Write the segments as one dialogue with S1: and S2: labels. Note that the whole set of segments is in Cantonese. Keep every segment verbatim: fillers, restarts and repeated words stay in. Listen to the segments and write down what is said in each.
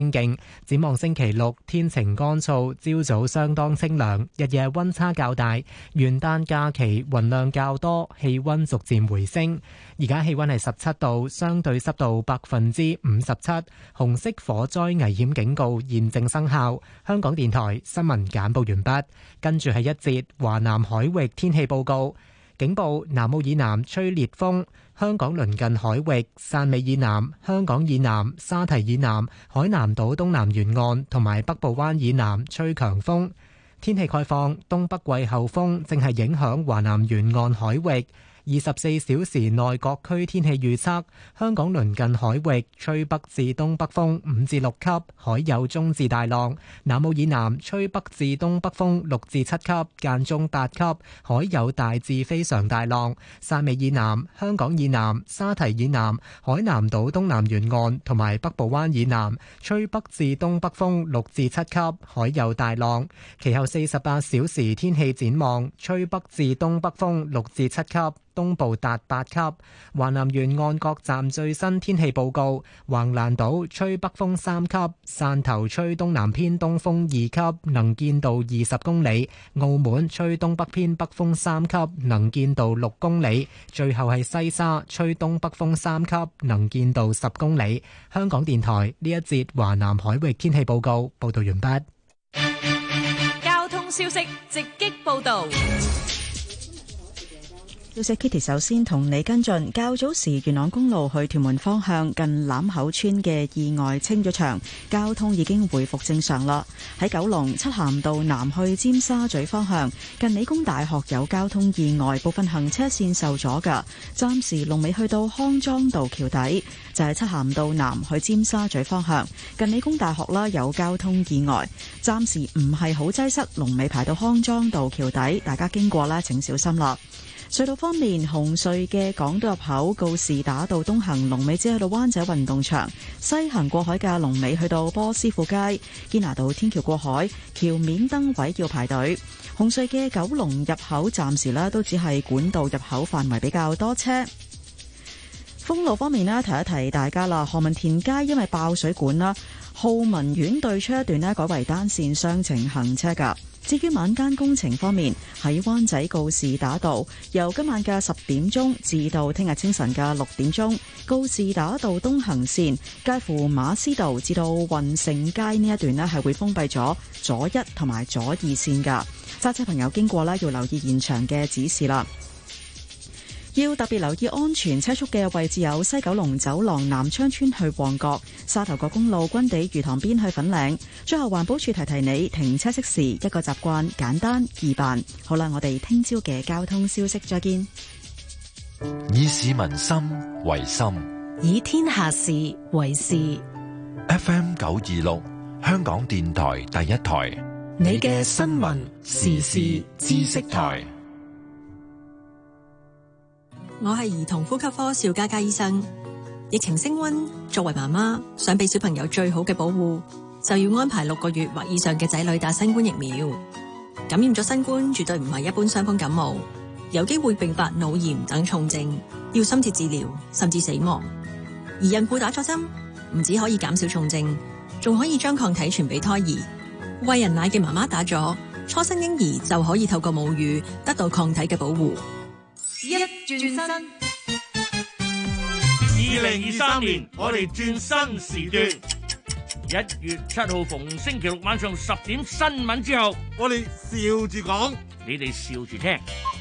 S1: 清勁。展望星期六天晴乾燥，朝早相當清涼，日夜溫差較大。元旦假期雲量較多，氣溫逐漸回升。而家氣溫係十七度，相對濕度百分之五十七。紅色火災危險警告現正生效。香港電台新聞簡報完畢。跟住係一節華南海域天氣報告。警報：南澳以南吹烈風，香港鄰近海域、汕尾以南、香港以南、沙堤以南、海南島東南沿岸同埋北部灣以南吹強風。天氣概況：東北季候風正係影響華南沿岸海域。二十四小時內各區天氣預測：香港鄰近海域吹北至東北風五至六級，海有中至大浪；南澳以南吹北至東北風六至七級，間中八級，海有大至非常大浪；汕尾以南、香港以南、沙堤以南、海南島東南沿岸同埋北部灣以南吹北至東北風六至七級，海有大浪。其後四十八小時天氣展望：吹北至東北風六至七級。東部達八級。華南沿岸各站最新天氣報告：橫瀾島吹北風三級，汕頭吹東南偏東風二級，能見度二十公里；澳門吹東北偏北風三級，能見度六公里。最後係西沙吹東北風三級，能見度十公里。香港電台呢一節華南海域天氣報告報道完畢。
S2: 交通消息直擊報道。
S3: 消息 Kitty 首先同你跟進，較早時元朗公路去屯門方向近欖口村嘅意外清咗場，交通已經回復正常啦。喺九龍漆咸道南去尖沙咀方向近理工大學有交通意外，部分行車線受阻㗎，暫時龍尾去到康莊道橋底。就係漆咸道南去尖沙咀方向近理工大學啦，有交通意外，暫時唔係好擠塞，龍尾排到康莊道橋底，大家經過啦請小心啦。隧道方面，紅隧嘅港島入口告士打道東行龍尾只去到灣仔運動場，西行過海嘅龍尾去到波斯富街。堅拿道天橋過海橋面燈位要排隊。紅隧嘅九龍入口暫時咧都只係管道入口範圍比較多車。封路方面咧，提一提大家啦，何文田街因為爆水管啦，浩文苑對出一段咧改為單線雙程行車噶。至於晚間工程方面，喺灣仔告士打道由今晚嘅十點鐘至到聽日清晨嘅六點鐘，告士打道東行線介乎馬師道至到運盛街呢一段呢係會封閉咗左一同埋左二線噶，揸車朋友經過呢要留意現場嘅指示啦。要特別留意安全車速嘅位置有西九龍走廊南昌村去旺角、沙頭角公路軍地魚塘邊去粉嶺。最後環保署提提你，停車熄匙一個習慣，簡單易辦。好啦，我哋聽朝嘅交通消息再見。
S4: 以市民心為心，
S2: 以天下事為事。
S4: F M 九二六香港電台第一台，
S2: 你嘅新聞時事知識台。我係兒童呼吸科邵嘉嘉醫生。疫情升溫，作為媽媽想俾小朋友最好嘅保護，就要安排六個月或以上嘅仔女打新冠疫苗。感染咗新冠絕對唔係一般傷風感冒，有機會併發腦炎等重症，要深切治療甚至死亡。而孕婦打咗針，唔止可以減少重症，仲可以將抗體傳俾胎兒。餵人奶嘅媽媽打咗，初生嬰兒就可以透過母乳得到抗體嘅保護。
S5: 一轉身，二零二三年我哋轉新時段。一月七號逢星期六晚上十點新聞之後，我哋笑住講，你哋笑住聽。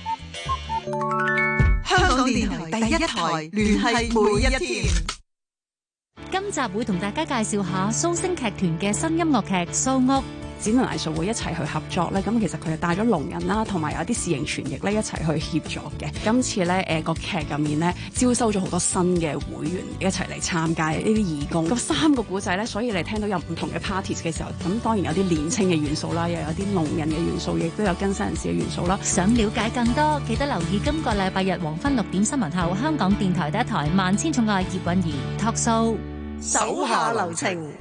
S6: 香港電台第一台，聯繫每一天。
S7: 今集會同大家介紹下蘇星劇團嘅新音樂劇《蘇屋》。
S8: 展能藝術會一齊去合作咧，咁其實佢係帶咗聾人啦，同埋有啲視形傳譯咧一齊去協助嘅。今次咧誒個劇入面咧招收咗好多新嘅會員一齊嚟參加呢啲義工。咁三個古仔咧，所以你聽到有唔同嘅 parties 嘅時候，咁當然有啲年青嘅元素啦，又有啲聾人嘅元素，亦都有更新人士嘅元素啦。
S7: 想了解更多，記得留意今個禮拜日黃昏六點新聞後，香港電台第一台《萬千寵愛葉韻儀》talk show，
S6: 手下留情。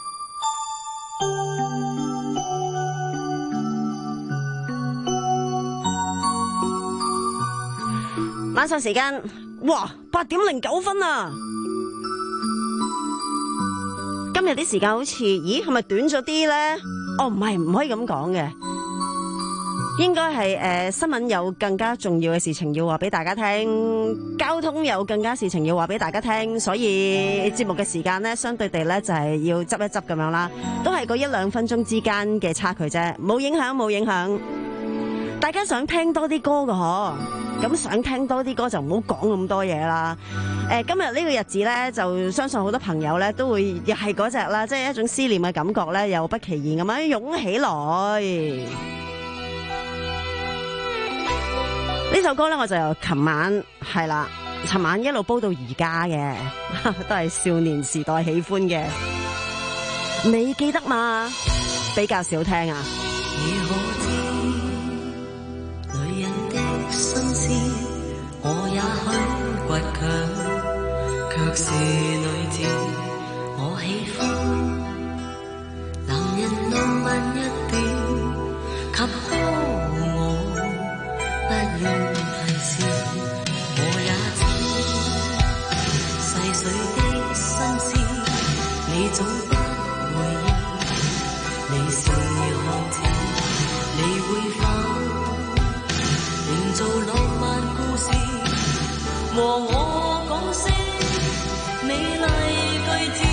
S9: 晚上時間，哇，八點零九分啊！今日日啲時間好似，咦，係咪短咗啲呢？哦，唔係，唔可以咁講嘅，應該係誒新聞有更加重要嘅事情要話俾大家聽，交通有更加事情要話俾大家聽，所以節目嘅時間呢，相對地呢，就係要執一執咁樣啦，都係嗰一兩分鐘之間嘅差距啫，冇影響冇影響。大家想聽多啲歌嘅嗬，咁想聽多啲歌就唔好講咁多嘢啦。誒、呃，今日呢個日子咧，就相信好多朋友咧都會又係嗰隻啦，即係一種思念嘅感覺咧，又不其然咁樣湧起來。呢首歌咧，我就由琴晚係啦，琴晚一路煲到而家嘅，都係少年時代喜歡嘅。你記得嘛？比較少聽啊。
S10: 心思我也許倔強，卻是女子我喜歡。男人浪漫一點，給呵我，不用提示，我也知細碎的心思，你總不會意。你是看似，你會否做浪漫故事，和我講聲美麗句子。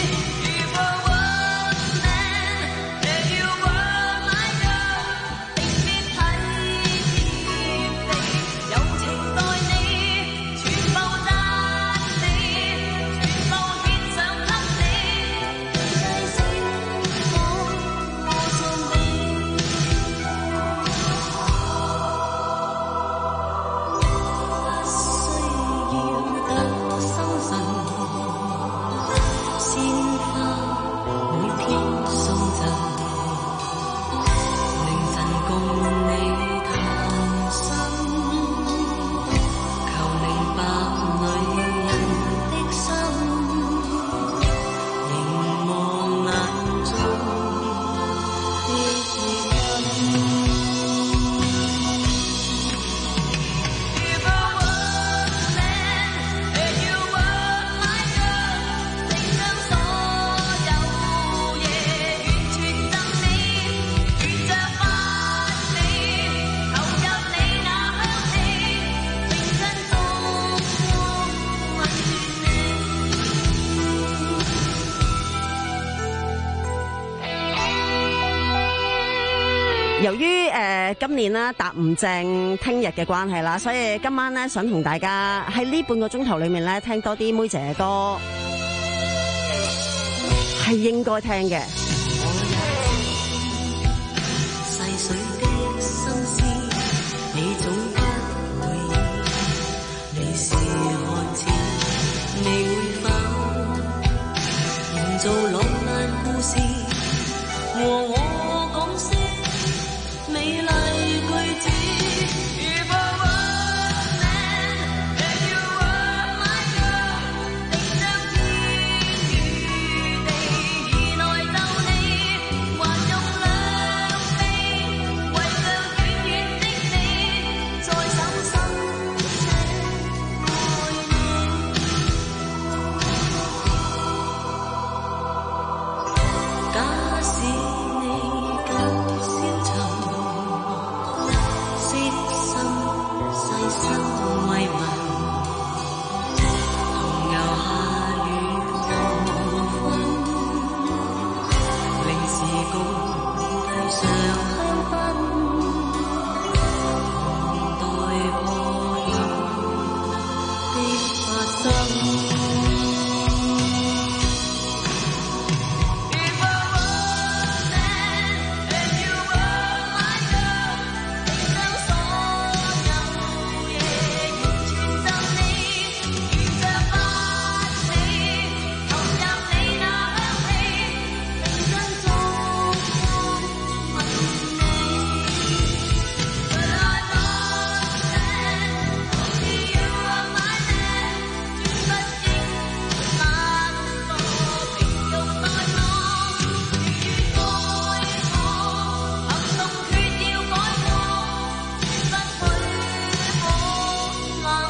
S9: 由於誒、呃、今年啦搭唔正聽日嘅關係啦，所以今晚咧想同大家喺呢半個鐘頭裏面咧聽多啲妹姐嘅歌，係應該聽嘅。細水的心思，你總不會意，你是看似，你會否營造浪漫故事，和我講聲美麗句子。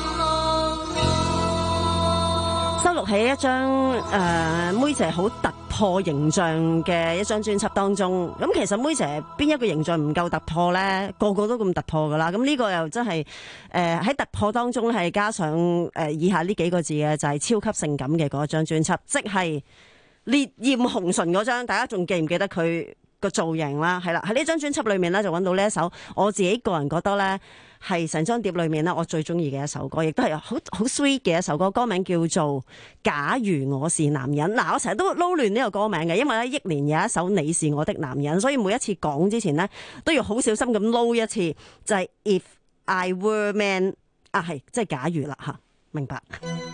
S9: 喺一張誒、呃、妹姐好突破形象嘅一張專輯當中，咁其實妹姐邊一個形象唔夠突破呢？個個都咁突破噶啦，咁呢個又真係誒喺突破當中係加上誒、呃、以下呢幾個字嘅，就係、是、超級性感嘅嗰張專輯，即係烈焰紅唇嗰張，大家仲記唔記得佢個造型啦？係啦，喺呢張專輯裏面咧就揾到呢一首，我自己個人覺得咧係成張碟裏面咧我最中意嘅一首歌，亦都係好好 sweet 嘅一首歌，歌名叫做《假如我是男人》。嗱，我成日都撈亂呢個歌名嘅，因為咧憶蓮有一首《你是我的男人》，所以每一次講之前咧都要好小心咁撈一次，就係、是、If I Were Man 啊，係即係假如啦吓，明白？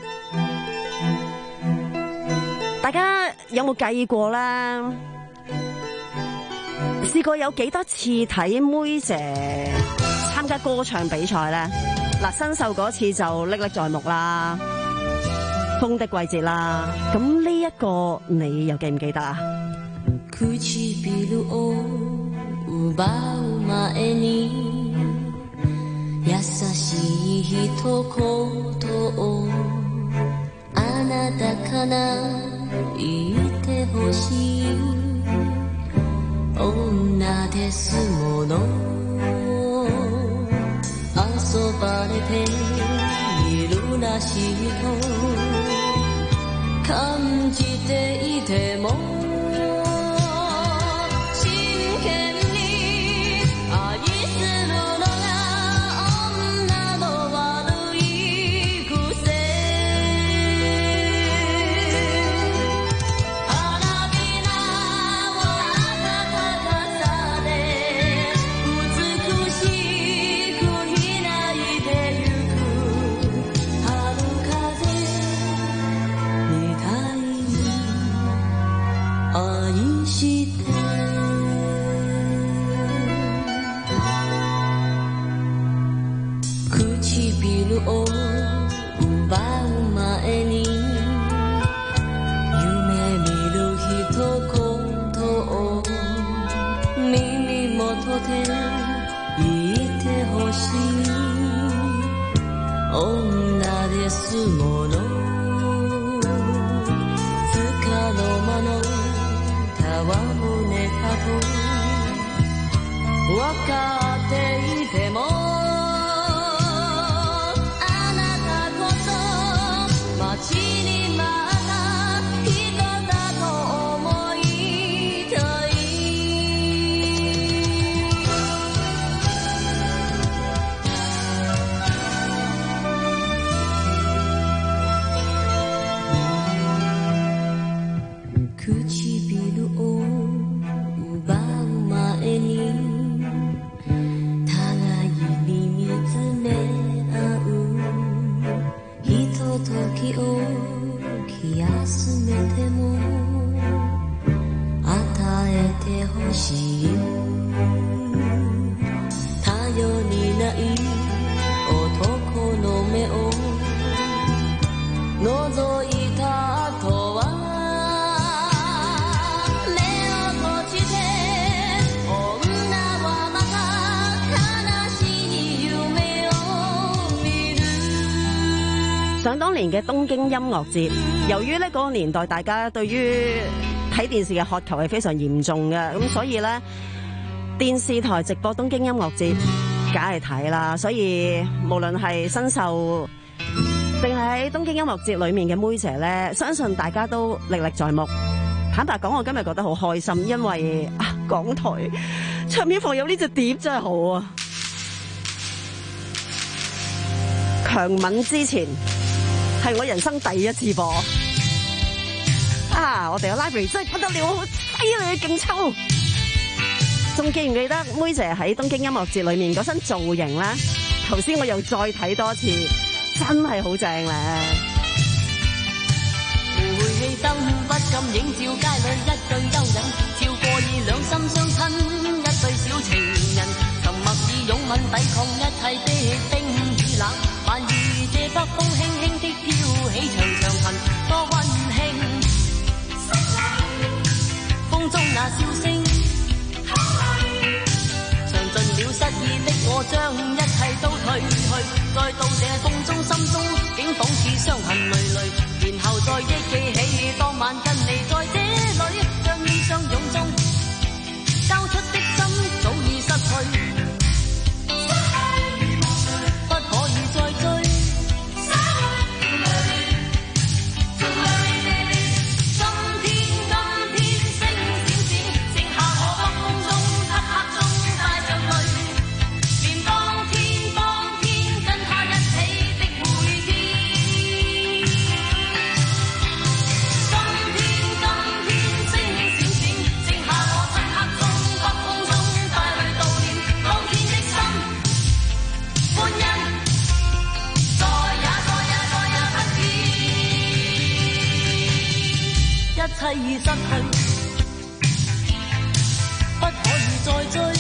S9: 大家有冇計過咧？試過有幾多次睇妹姐參加歌唱比賽呢？嗱，新秀嗰次就歷歷在目啦，風的季節啦。咁呢一個你又記唔記得啊？
S10: 女ですもの遊ばれているらしいと感じていても真剣に愛するのが女の悪い癖を奪う前に夢見る一言を耳元で言ってほしい女ですものつかの間の戯れかと分かっていても街にまた人だと思いたい唇を奪う前に互いに見つめ時を気休めても与えてほしい頼りない男の目を覗いた後は目を閉じて女はまた悲しい夢を見る。
S9: 想當年嘅東京音樂節，由於呢嗰個年代大家對於睇電視嘅渴求係非常嚴重嘅，咁所以呢電視台直播東京音樂節梗係睇啦。所以無論係新秀定係喺東京音樂節裏面嘅妹姐呢，相信大家都歷歷在目。坦白講，我今日覺得好開心，因為啊港台唱片房有呢隻碟真係好啊！強吻之前係我人生第一次播啊！我哋嘅 library 真係不得了，好犀利嘅勁抽。仲記唔記得妹姐喺東京音樂節裏面嗰身造型咧？頭先我又再睇多次，真係好正咧！
S10: 煤氣燈不禁映照街裏一對幽人，照過以兩心相親一對小情人，沉默以擁吻抵抗一切的冰與冷。萬遇這北風輕輕的飄起長長痕，多溫馨。風中那笑聲，唱盡了失意的我將一切都退去，再到這風中心中竟仿似傷痕累累，然後再憶記起當晚跟你在這裏，將衣相擁中交出的心早已失去。一切已失去，不可以再追。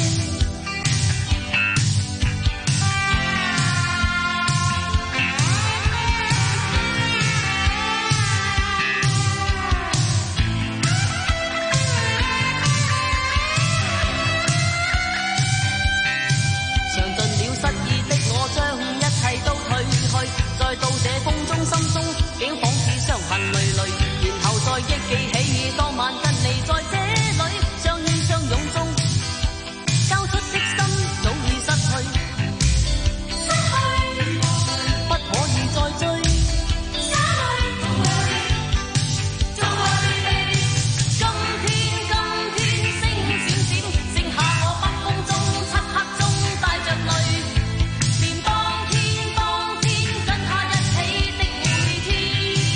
S10: 嘗盡了失意的我，將一切都退去，再到這風中心中，竟仿似傷痕累累。再憶記起當晚跟你在這裏，相依相擁中交出的心早已失去，失去不可以再追，失去 Don't worry baby， 今天今天星閃閃，剩下我北風中漆黑中帶着淚，連當天當天跟他一起的每天。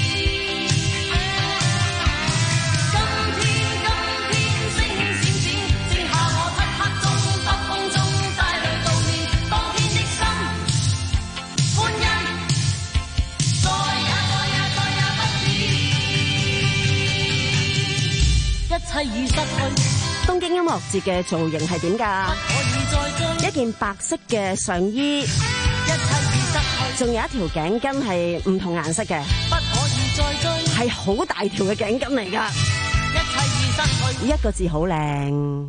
S9: 東京音樂節嘅造型係點㗎？一件白色嘅上衣，仲有一條頸巾係唔同顏色嘅，係好大條嘅頸巾嚟㗎。一個字好靚。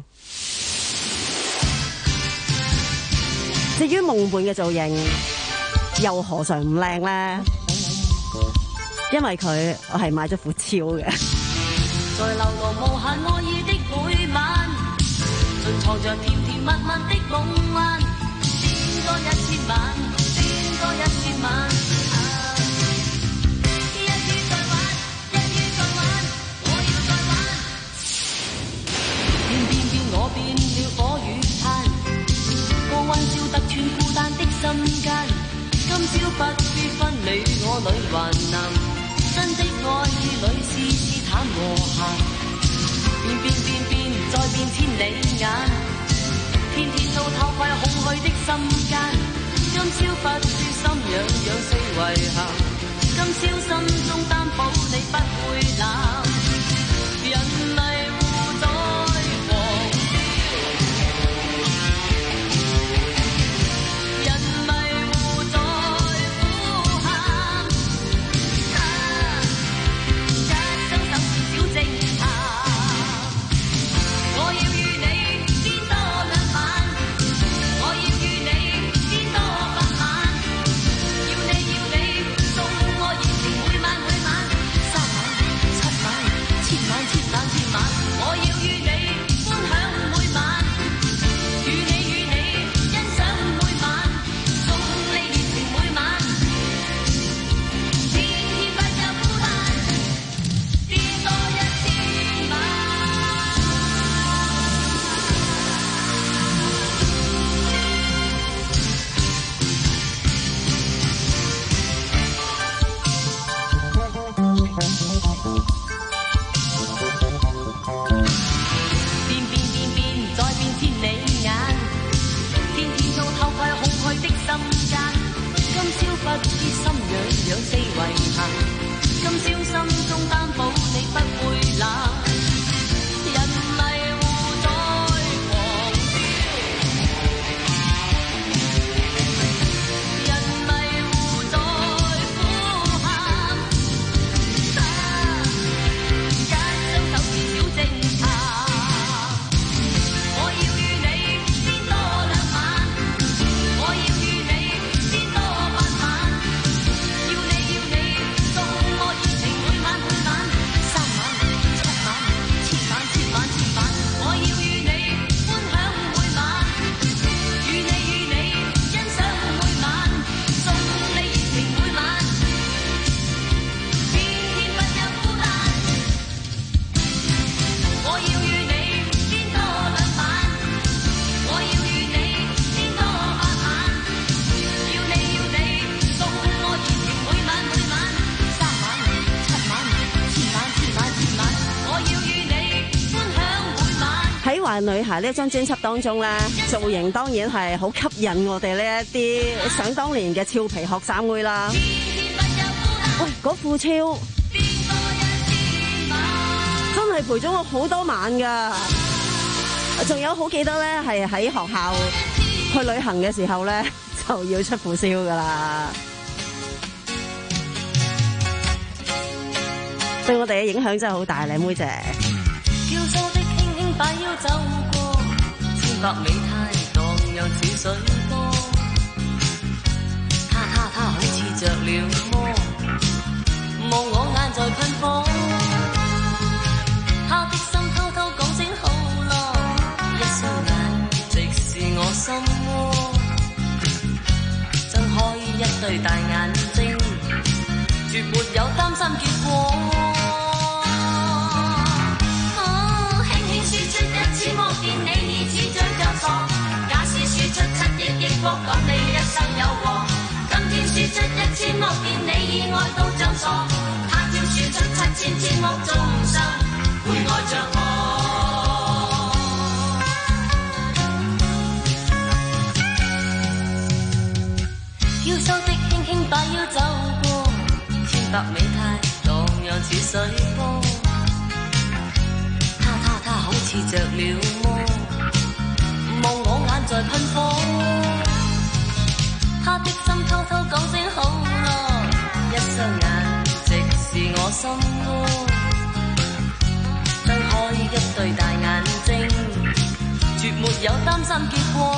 S9: 至於夢伴嘅造型，又何嘗唔靚咧？因為佢我係買咗副超嘅。
S10: 在流浪無限愛意的每晚，盡藏着甜甜蜜蜜的夢幻，變多一千萬，變多一千萬。一於再玩，一於再玩，我要再玩。變變變，我變了火與炭，高溫燒得穿孤單的心間。今宵不必分你我女還男，真的愛意裏是是淡和諧，變變變變再變千里眼，天天都偷窺空虛的心間。今宵不說心癢癢四圍行，今宵心中擔保你不會冷。人迷糊在狂飆，人迷糊在呼喊。我要與你邊多兩晚，我要與你邊多百晚，要你要你送我熱情每晚每晚，三晚七晚。
S9: 壞女孩呢張專輯當中咧，造型當然係好吸引我哋呢一啲想當年嘅俏皮學生妹啦。喂，嗰副超真係陪咗我好多晚噶，仲有好記得咧，係喺學校去旅行嘅時候咧，就要出副超噶啦。對我哋嘅影響真係好大，靚妹姐。
S10: 嬌羞的輕輕把腰走過，千百美態蕩漾似水波。他他他好似着了魔，望我眼在噴火。他的心偷偷講聲好咯，一雙眼直是我心窩。睜開一對大眼睛，絕沒有擔心結果。莫見你已似醉像傻，假使輸出七億億國，講你一生有禍。今天輸出一千莫見你已愛到像傻，他朝輸出七千千莫終生會愛着我。嬌羞的輕輕把腰走過，千百美態蕩漾似水波。好似着了魔，望我眼在噴火。他的心偷偷講聲好咯，一雙眼直是我心窩。睜開一對大眼睛，絕沒有擔心結果。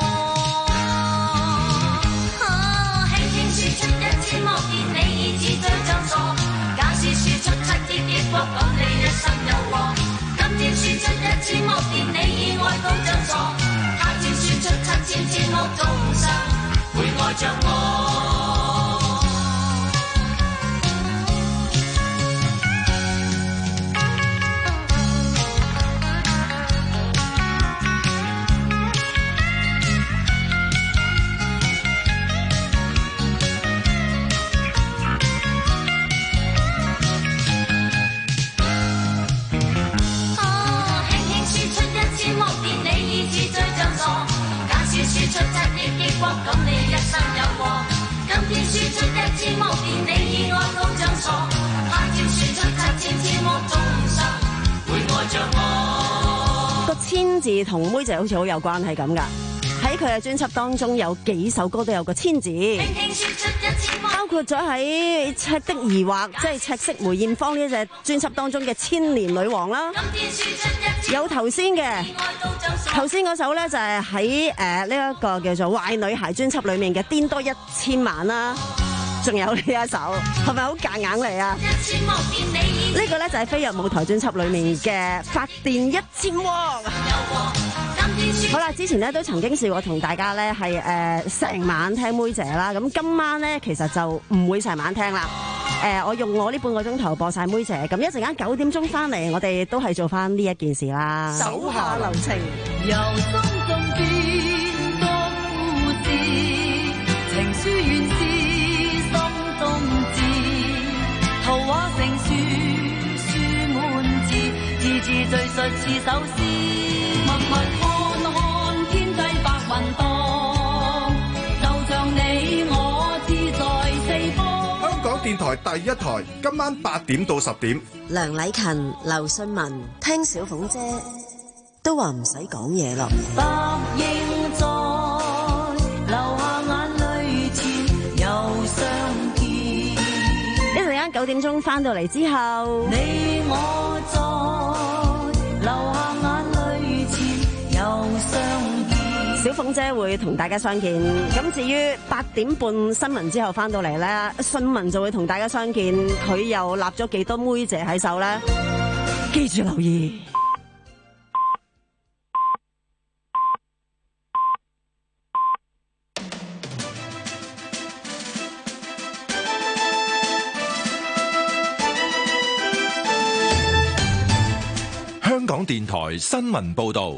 S10: 啊，輕輕輸出一千莫見你已似醉像傻，假使輸出七億億國，講你一生有禍。天輸出一千莫見你已愛到像傻，他朝輸出七千千莫終生會愛着我。咁你一生有禍，今天輸出一千莫見你已愛到像傻，他朝輸出七千千莫終生會愛着我。
S9: 個千字同妹姐好似好有關係咁噶，喺佢嘅專輯當中有幾首歌都有個千字，包括咗喺《赤的疑惑》即係赤色梅艷芳呢一隻專輯當中嘅《千年女王》啦，有頭先嘅。頭先嗰首咧就係喺誒呢一個叫做壞女孩專輯裏面嘅癲多一千萬啦，仲有呢一首係咪好夾硬嚟啊？呢個咧就係飛躍舞台專輯裏面嘅發電一千汪。好啦，之前咧都曾經試過同大家咧係誒成晚聽妹姐啦，咁今晚咧其實就唔會成晚聽啦。誒、呃，我用我呢半個鐘頭播晒妹姐，咁一陣間九點鐘翻嚟，我哋都係做翻呢一件事啦。
S6: 手下留情，
S10: 由心中變多故事，情書原是心中字，圖畫成書，書滿字，字字敘述似首詩。默默看看天際白雲蕩，就像你我志在四方。
S11: 香港電台第一台，今晚八點到十點。
S12: 梁禮勤、劉信文，聽小鳳姐都話唔使講嘢咯。
S10: 白應在流下眼淚前又相見。
S9: 一陣間九點鐘翻到嚟之後，
S10: 你我在流下眼淚前又相見。
S9: 小鳳姐會同大家相見。咁至於八點半新聞之後翻到嚟咧，新聞就會同大家相見。佢又立咗幾多妹姐喺手咧？記住留意。
S4: 香港電台新聞報道。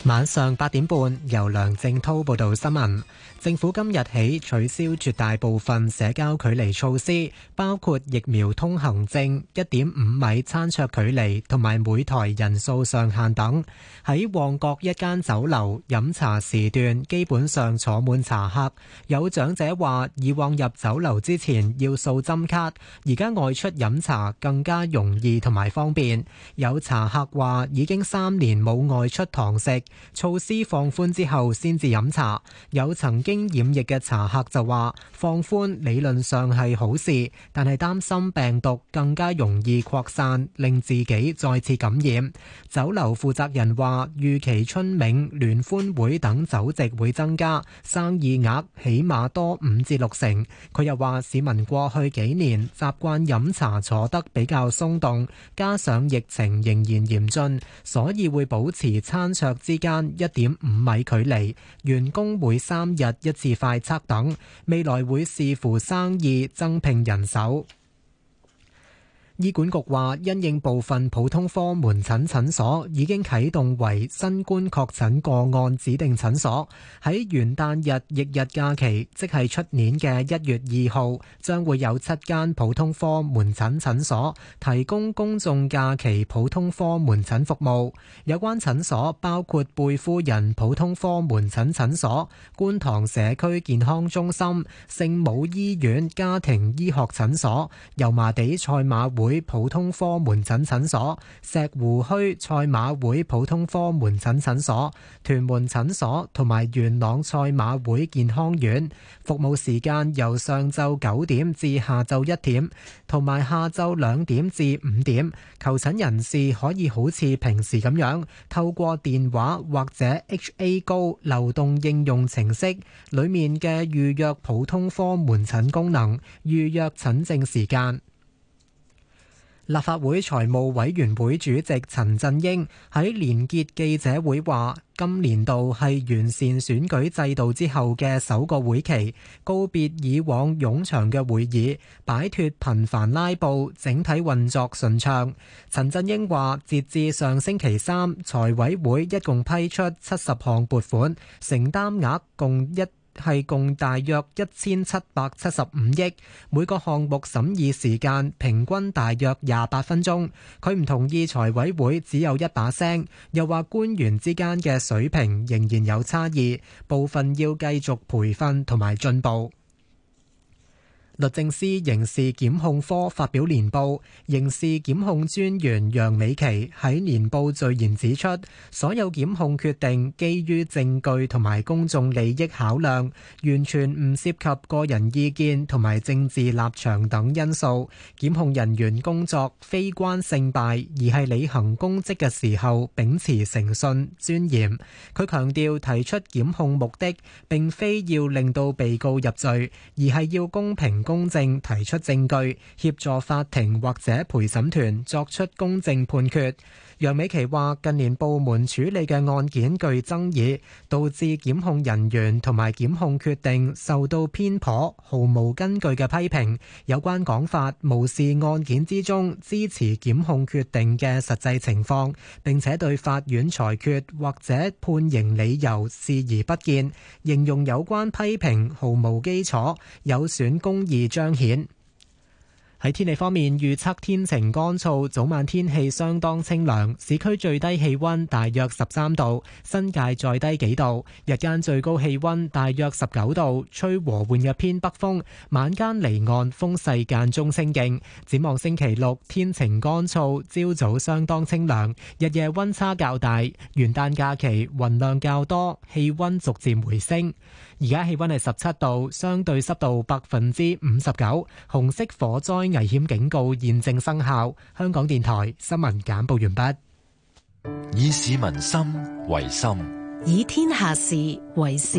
S1: 晚上八點半，由梁正滔報道新聞。政府今日起取消絕大部分社交距離措施，包括疫苗通行證、一點五米餐桌距離同埋每台人數上限等。喺旺角一間酒樓飲茶時段，基本上坐滿茶客。有長者話，以往入酒樓之前要掃針卡，而家外出飲茶更加容易同埋方便。有茶客話，已經三年冇外出堂食，措施放寬之後先至飲茶。有曾經染疫嘅茶客就話，放寬理論上係好事，但係擔心病毒更加容易擴散，令自己再次感染。酒樓負責人話，預期春茗、聯歡會等酒席會增加，生意額起碼多五至六成。佢又話，市民過去幾年習慣飲茶坐得比較鬆動，加上疫情仍然嚴峻，所以會保持餐桌之間一點五米距離，員工會三日一次快測等，未來會視乎生意增聘人手。醫管局話，因應部分普通科門診診所已經啟動為新冠確診個案指定診所，喺元旦日翌日假期，即係出年嘅一月二號，將會有七間普通科門診診所提供公眾假期普通科門診服務。有關診所包括貝夫人普通科門診診所、觀塘社區健康中心、聖母醫院家庭醫學診所、油麻地賽馬會會普通科門診診所、石湖墟賽馬會普通科門診診所、屯門診所同埋元朗賽馬會健康院。服務時間由上晝九點至下晝一點，同埋下晝兩點至五點。求診人士可以好似平時咁樣，透過電話或者 H A 高流動應用程式裏面嘅預約普通科門診功能，預約診症時間。立法會財務委員會主席陳振英喺連結記者會話，今年度係完善選舉制度之後嘅首個會期，告別以往冗長嘅會議，擺脫頻繁拉布，整體運作順暢。陳振英話，截至上星期三，財委會一共批出七十項撥款，承擔額共一係共大約一千七百七十五億，每個項目審議時間平均大約廿八分鐘。佢唔同意財委會只有一把聲，又話官員之間嘅水平仍然有差異，部分要繼續培訓同埋進步。律政司刑事檢控科發表年報，刑事檢控專員楊美琪喺年報序言指出，所有檢控決定基於證據同埋公眾利益考量，完全唔涉及個人意見同埋政治立場等因素。檢控人員工作非關勝敗，而係履行公職嘅時候秉持誠信、尊嚴。佢強調，提出檢控目的並非要令到被告入罪，而係要公平公正提出證據，協助法庭或者陪審團作出公正判決。楊美琪話，近年部門處理嘅案件具爭議，導致檢控人員同埋檢控決定受到偏頗、毫無根據嘅批評。有關講法無視案件之中支持檢控決定嘅實際情況，並且對法院裁決或者判刑理由視而不見，形容有關批評毫無基礎，有損公義彰顯。喺天氣方面，預測天晴乾燥，早晚天氣相當清涼，市區最低氣溫大約十三度，新界再低幾度，日間最高氣溫大約十九度，吹和緩嘅偏北風，晚間離岸風勢間中清勁。展望星期六，天晴乾燥，朝早相當清涼，日夜溫差較大，元旦假期雲量較多，氣溫逐漸回升。而家氣溫係十七度，相對濕度百分之五十九，紅色火災危險警告現正生效。香港電台新聞簡報完畢。
S4: 以市民心為心，
S12: 以天下事為事。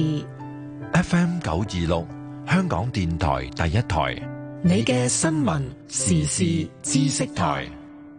S4: F M 九二六，香港電台第一台，
S12: 你嘅新聞時事知識台。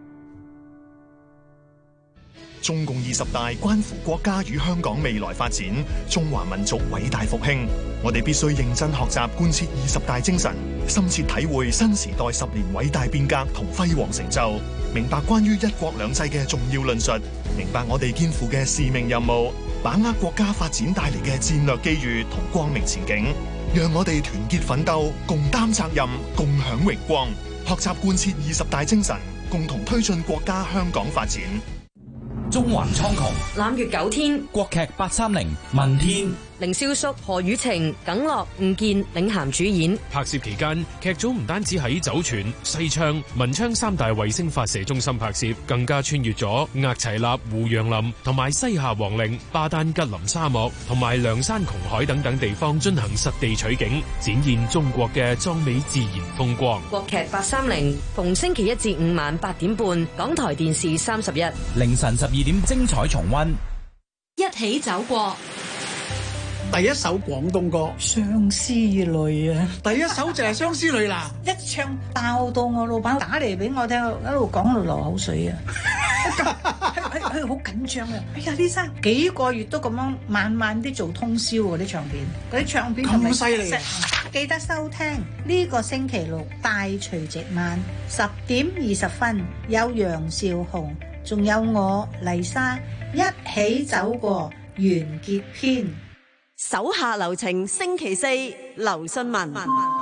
S13: 中共二十大關乎國家與香港未來發展，中華民族偉大復興。我哋必須認真學習貫徹二十大精神，深切體會新時代十年偉大變革同輝煌成就，明白關於一國兩制嘅重要論述，明白我哋肩負嘅使命任務， 把握國家發展帶嚟嘅戰略機遇同光明前景。讓我哋團結奮鬥，共擔責任，共享榮光。學習貫徹二十大精神，共同推進國家香港發展。
S14: 中環蒼穹，
S15: 攬月九天，
S14: 國劇八三零問天，
S15: 凌瀟肅、何雨晴、耿樂、吳健領銜主演。
S16: 拍攝期間，劇組唔單止喺酒泉、西昌、文昌三大衛星發射中心拍攝，更加穿越咗額齊納、胡楊林同埋西夏皇陵、巴丹吉林沙漠同埋梁山窮海等等地方進行實地取景，展現中國嘅壯美自然風光。
S15: 國劇八三零，逢星期一至五晚八點半，港台電視三十一，
S14: 凌晨十二點精彩重溫。
S17: 一起走過。
S18: 第一首廣東歌《相思淚》啊，第一首就係《相思淚》啦，一唱爆到我老闆打嚟俾我聽，一路講到流口水啊，係係好緊張啊！哎呀，呢三幾個月都咁樣晚晚啲做通宵嗰啲唱片，嗰啲唱片咁犀利，記得收聽呢個星期六大除夕晚十點二十分有楊兆鴻，仲有我麗莎一起走過完結篇。
S9: 手下留情，星期四劉信文。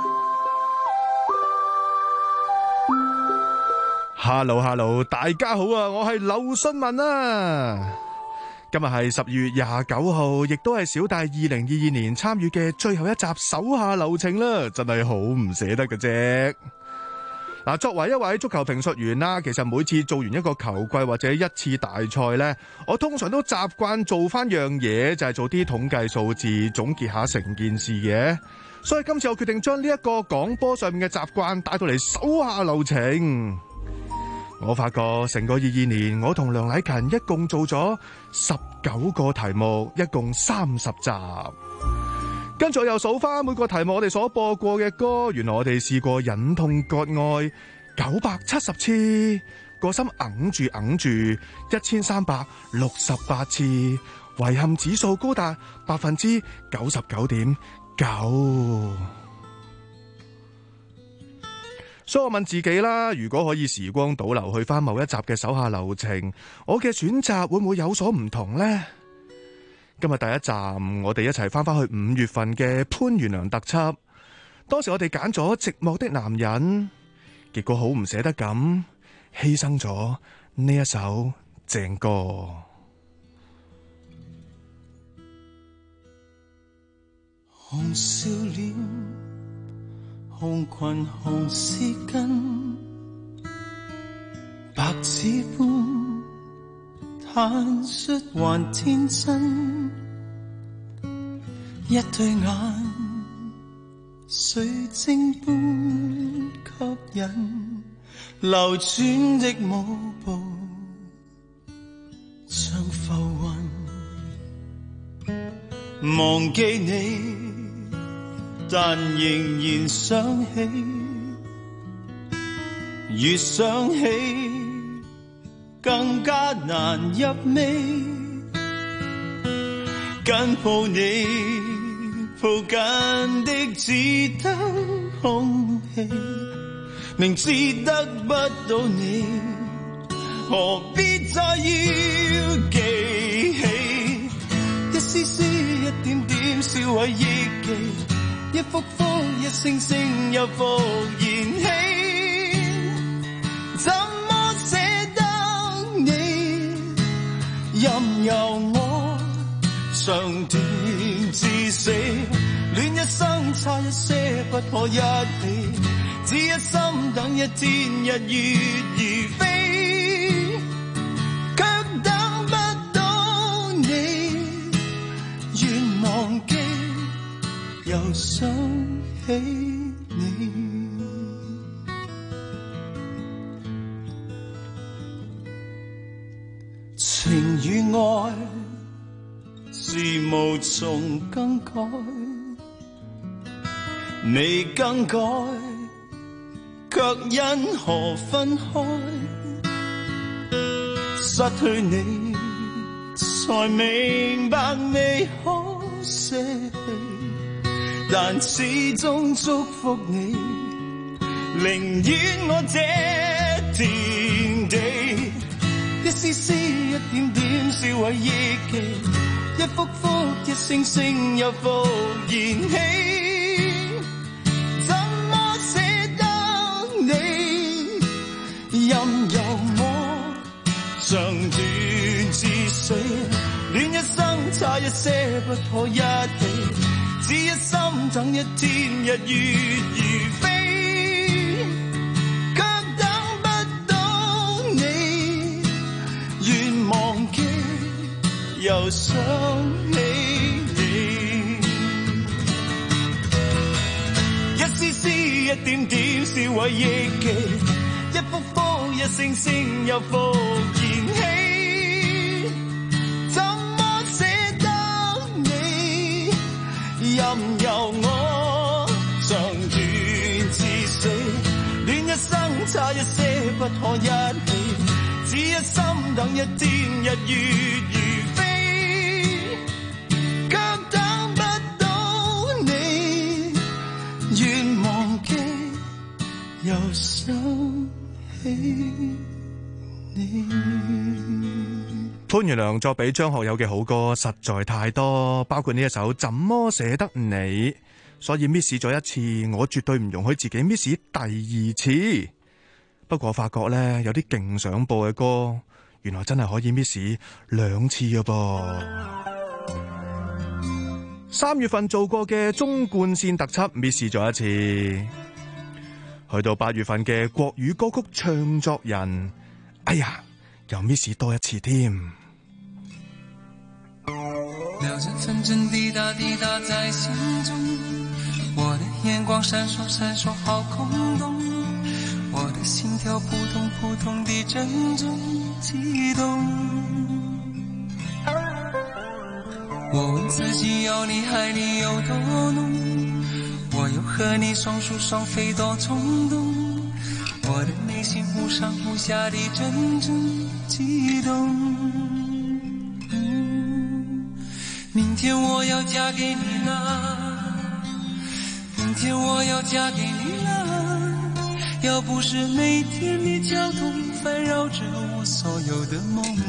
S19: Hello Hello， 大家好啊，我係劉信文啊。今日係十二月廿九號，亦都係小弟二零二二年參與嘅最後一集手下留情啦，真係好唔捨得嘅啫。嗱，作為一位足球評述員啦，其實每次做完一個球季或者一次大賽呢，我通常都習慣做翻樣嘢，就係做啲統計數字，總結下成件事嘅。所以今次我決定將呢一個廣播上面嘅習慣帶到嚟手下留情。我發覺成個二二年，我同梁禮勤一共做咗十九個題目，一共三十集。跟住我又數翻每個題目我哋所播過嘅歌，原來我哋試過忍痛割愛九百七十次，個心揞住揞住一千三百六十八次，遺憾指數高達百分之九十九點九。所以我問自己啦，如果可以時光倒流去翻某一集嘅手下留情，我嘅選擇會唔會有所唔同呢？今日第一站，我哋一齊翻返去五月份嘅潘源良特輯。當時我哋揀咗寂寞的男人，結果好唔捨得咁犧牲咗呢一首正歌。
S20: 紅笑臉，紅裙紅絲巾，白紙般坦率還天真，一對眼水晶般吸引，流轉的舞步像浮雲，忘記你但仍然想起，越想起更加難入味，緊抱你抱緊的只得空氣，明知得不到你，何必再要記起，一絲絲一點點燒毀憶記，一幅幅一聲聲又復燃起，怎麼捨得你，任由我長斷至死，戀一生差一些不可一起，只一心等一天日月而飛，卻等不到你，願忘記又想起你。情與愛是無從更改，未更改，卻因何分開？失去你，才明白未可捨棄，但始終祝福你，寧願我這田地，一絲絲一點點燒毀憶記， 一幅幅一聲聲又復燃起，怎麼捨得你？任由我長斷似水，戀一生差一些不可一起，只一心等一天日月如飛，卻等不到你，願忘記又想起你，一絲絲一點點燒毀憶記，一幅幅一聲聲又復燃起，怎麼捨得你？任由我長斷似水，戀一生差一些不可一起，只一心等一天日月如飛，卻等不到你，願忘記又想起你。
S19: 潘源良作俾張學友嘅好歌實在太多，包括呢一首《怎麼捨得你》，所以 miss 咗一次，我絕對唔容許自己 miss 第二次。不過我發覺呢，有啲勁想播嘅歌，原來真係可以 miss 兩次嘅噃。三月份做過嘅中冠線特輯 miss 咗一次，去到八月份嘅國語歌曲唱作人，哎呀，又 miss 多一次添。
S10: 秒針分針滴答滴答在心中，我的眼光閃爍閃爍好空洞，我的心跳撲通撲通地陣陣悸動，我問自己要你愛你有多濃，我又和你雙宿雙飛多衝動，我的內心忽上忽下地陣陣悸動，明天我要嫁給你了，明天我要嫁給你了，要不是每天的交通煩擾着我所有的夢，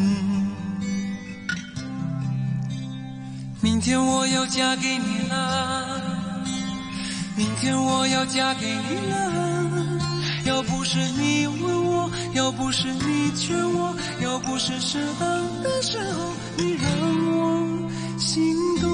S10: 明天我要嫁給你了，明天我要嫁給你了，要不是你問我，要不是你勸我，要不是適當的時候你讓我心動。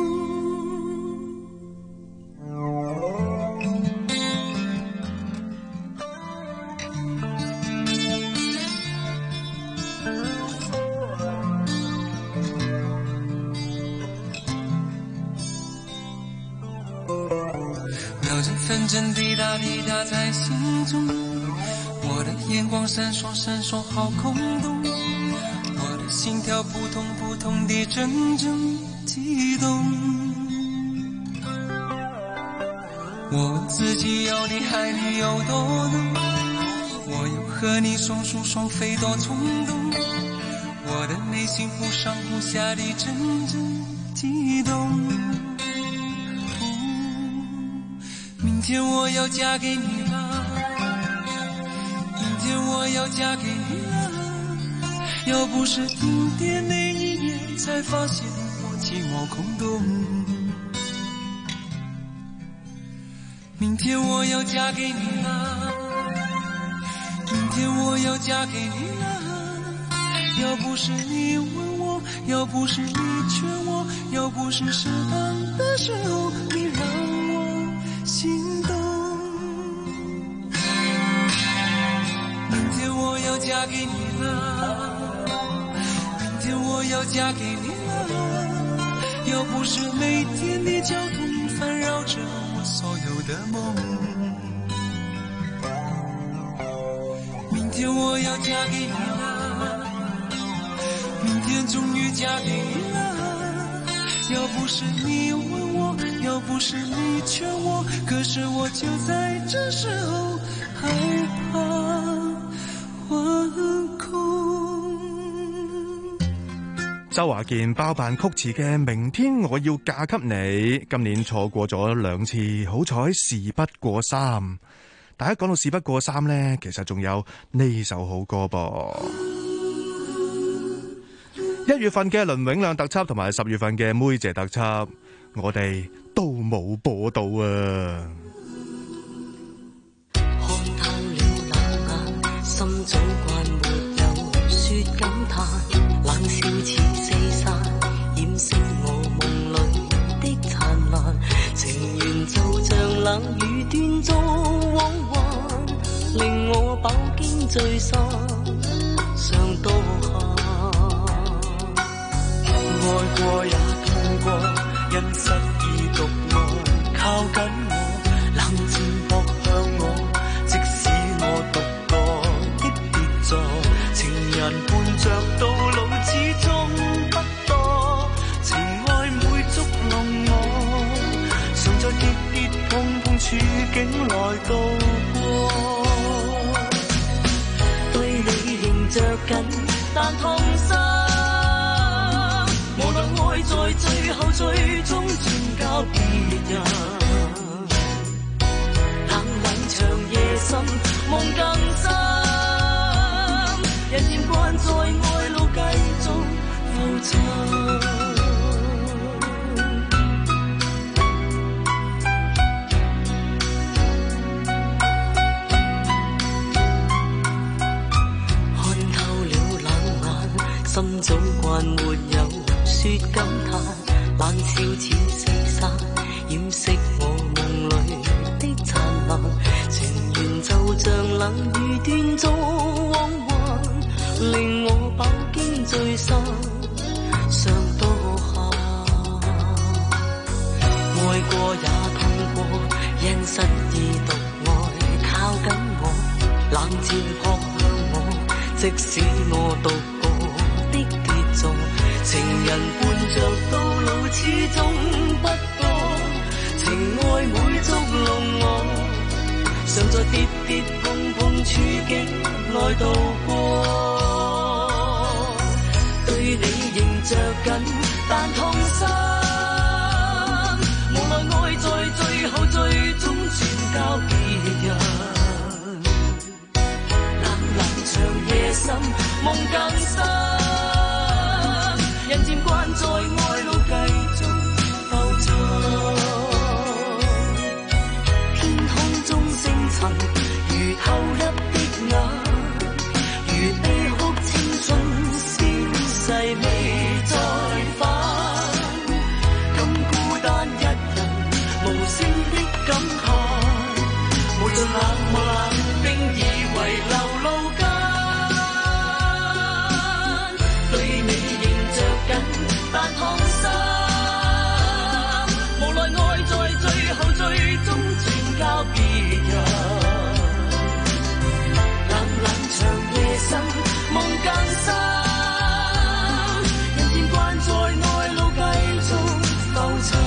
S10: 秒針分針滴答滴答在心中，我的眼光閃爍閃爍好空洞，我的心跳撲通撲通地陣陣悸動，我問自己要你愛你有多濃，我又和你雙宿雙飛多衝動，我的內心忽上忽下地陣陣悸動，明天我要嫁給你了，明天我要嫁給你了，要不是停電那一年才發現我寂寞空洞，明天我要嫁給你了，明天我要嫁給你了，要不是你問我，要不是你勸我，要不是適當的時候你讓我心動，明天我要嫁給你了，明天我要嫁給你了，要不是每天的交通煩擾着我所有的夢，明天我要嫁給你了，明天終於嫁給你了，要不是你問我，要不是你勸我，可是我就在這時候害怕惶恐。
S19: 周華健包辦曲詞嘅《明天我要嫁給你》，今年錯過咗兩次，好彩事不過三。大家講到事不過三呢，其實仲有呢首好歌噃。 一月份嘅倫永亮特輯同埋十月份嘅妹姐特輯，我哋都冇播到啊！
S10: 看透了冷眼，心早慣沒有說感嘆，冷笑似四散，掩飾我夢裏的燦爛，情緣就像冷雨斷續往還，令我飽經醉心，想多下。愛過也痛過，因失意獨愛靠緊我，冷戰撲向我，即使我獨個的跌座，情人伴着到老始終不多，情愛每捉弄我，常在跌跌碰碰處境來度過，對你仍着緊，但痛心。愛在最後最終轉交別人，冷冷長夜深夢更深，人漸慣在愛路繼續浮沉，看透了冷眼，心早慣沒有說感嘆，冷笑似四散，掩飾我夢裏的燦爛，情緣就像冷雨斷續往還，令我飽經醉心，想多下。愛過也痛過，因失意獨愛靠緊我，冷箭撲向我，即使我獨個的跌座，情人伴着到老始終不過，情愛每捉弄我，常在跌跌碰碰處境來度過，對你仍着緊，但痛心，無奈愛在最後最終轉交別人，冷冷長夜深夢更深，人漸慣在愛路繼續浮沉，天空中星塵如投入的眼，如悲哭青春消逝未再返，今孤單一人無聲的感嘆，無盡冷漠冷冰以為流露間，對你但痛心，無奈愛在最後最終轉交別人，冷冷長夜深夢更深，人漸慣在愛路繼續浮沉，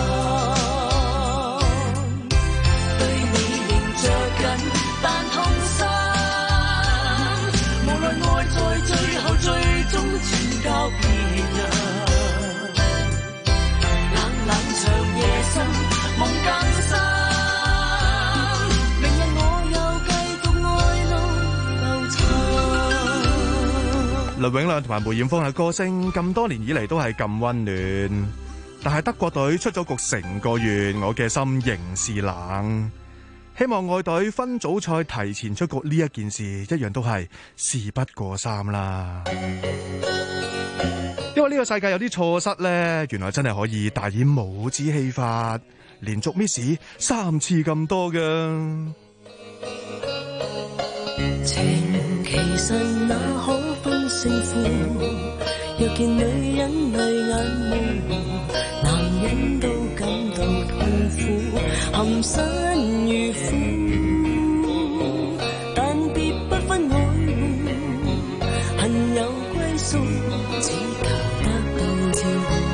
S10: 對你仍着緊，但痛心，無奈愛在最後最終轉交別人。長夜深夢更深，明日我又繼續愛路浮沉。
S19: 倫永亮同埋梅艷芳嘅歌聲咁多年以嚟都係咁溫暖，但係德國隊出咗局成個月，我嘅心仍是冷。希望愛隊分組賽提前出局呢一件事，一樣都係事不過三啦。因為呢個世界有啲錯失呢，原來真係可以大演帽子戲法，連續 miss 三次咁多噶。
S10: 情其實哪可分勝負，若見女人淚眼朦朧，男人都感到痛苦，含辛茹苦，但別不分愛護，恨有歸宿，只求得到照顧。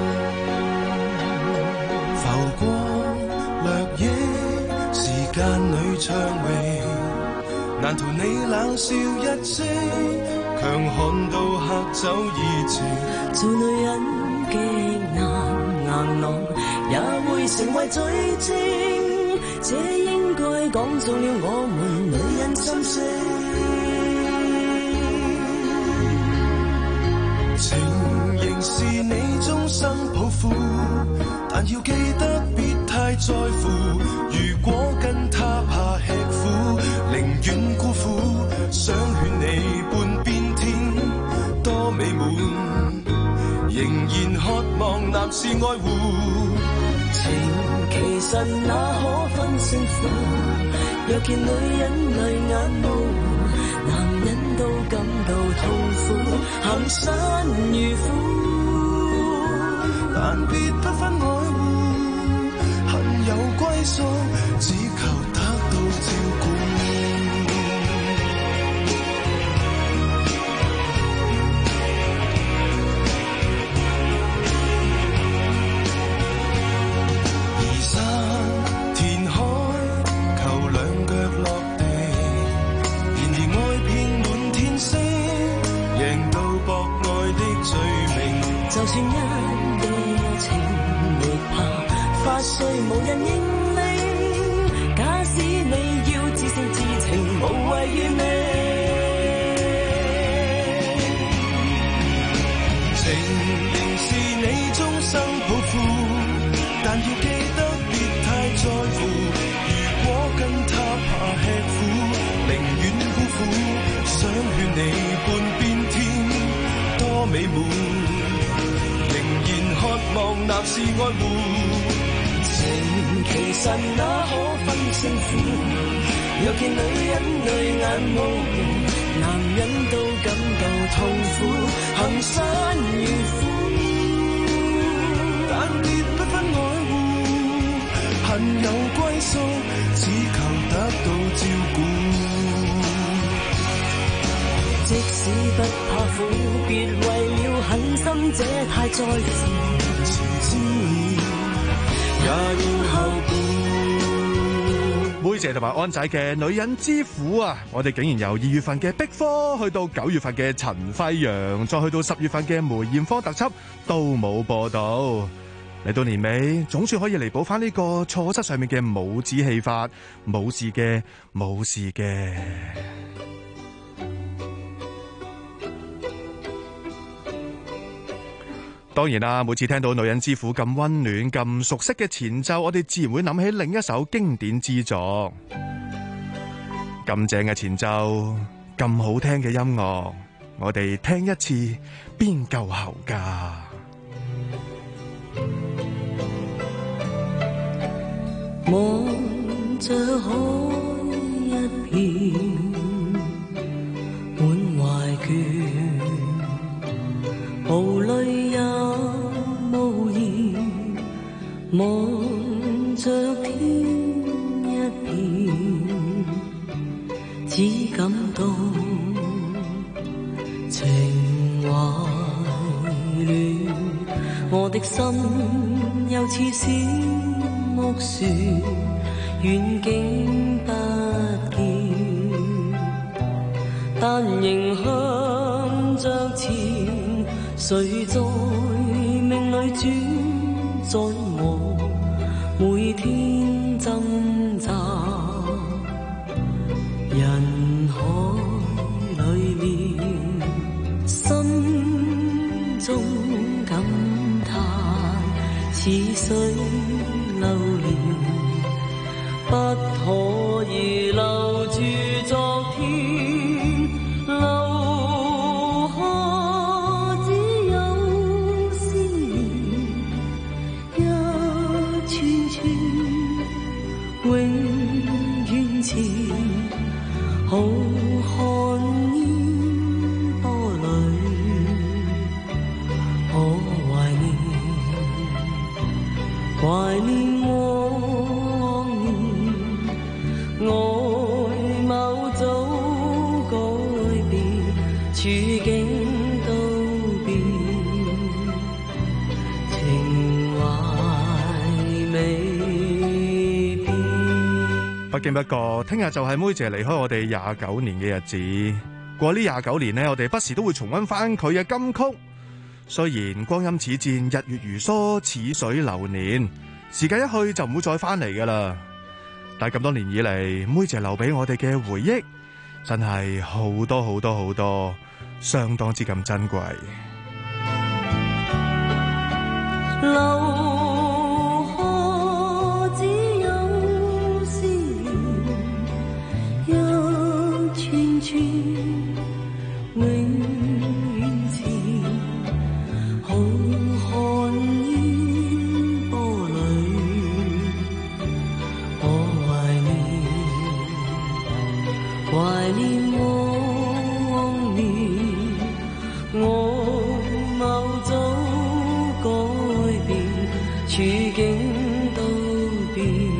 S20: 浮過掠影，時間裏薔薇，難逃你冷笑一聲，強悍到嚇走意志。
S10: 做女人極難硬朗，也會成為罪證，這應該講中了我們女人心聲。
S20: 情但要記得別太在乎。如果跟他怕吃苦，寧願辜負。想勸你半邊天多美滿，仍然渴望男士愛護。情其實哪可分勝負？若見女人淚眼冒，男人都感到痛苦，含辛茹苦。但別不分愛護，恨有歸宿，只求得到照顧。移山填海，求兩腳落地，然而愛遍滿天星，贏到博愛的罪名。就算一發誓無人認領，假使你要自勝自情，無謂怨你。情仍是你終生抱負，但要記得別太在乎。如果跟他怕吃苦，寧願辜負。想勸你半邊天多美滿，仍然渴望男士愛護。其實哪可分勝負？若見女人淚眼冒，男人都感到痛苦，含辛茹苦。但別不分愛護，恨有歸宿，只求得到照顧。即使不怕苦，別為了狠心者太在乎。前知也要後顧。
S19: 妹姐同埋安仔嘅女人之苦啊！我哋竟然由二月份嘅碧科去到九月份嘅陳輝陽，再去到十月份嘅梅艷芳特輯都冇播到。嚟到年尾，總算可以彌補翻呢個錯失上面嘅母子戲法，冇事嘅，冇事嘅。當然啦，每次聽到女人之苦咁溫暖、咁熟悉嘅前奏，我哋自然會諗起另一首經典之作。咁正嘅前奏，咁好聽嘅音樂，我哋聽一次邊夠喉㗎？
S10: 望着海一片滿懷倦，無淚也無言，望着天一片，只感到情懷亂。我的心又似小木船，遠景不見，但仍向着前。誰在命裏轉載我，每天掙扎人海裏面，心中感嘆似水流年，不可以留住昨天，留下只有思念，一串串永遠前，浩瀚煙波裏，可懷念，懷念往年，愛貌早改變，處境都變，情懷未變。
S19: 不經不覺，聽日就係妹姐離開我哋廿九年嘅日子。過呢廿九年呢，我哋不時都會重溫翻佢嘅金曲。雖然光陰似箭，日月如梭，似水流年，時間一去就唔會再翻嚟噶啦。但係咁多年以嚟，妹姐留俾我哋嘅回憶，真係好多好多好多，相當之咁珍貴。
S10: 留永遠前，浩瀚煙波裏，我懷念，懷念往年，我某早改變，處境都變。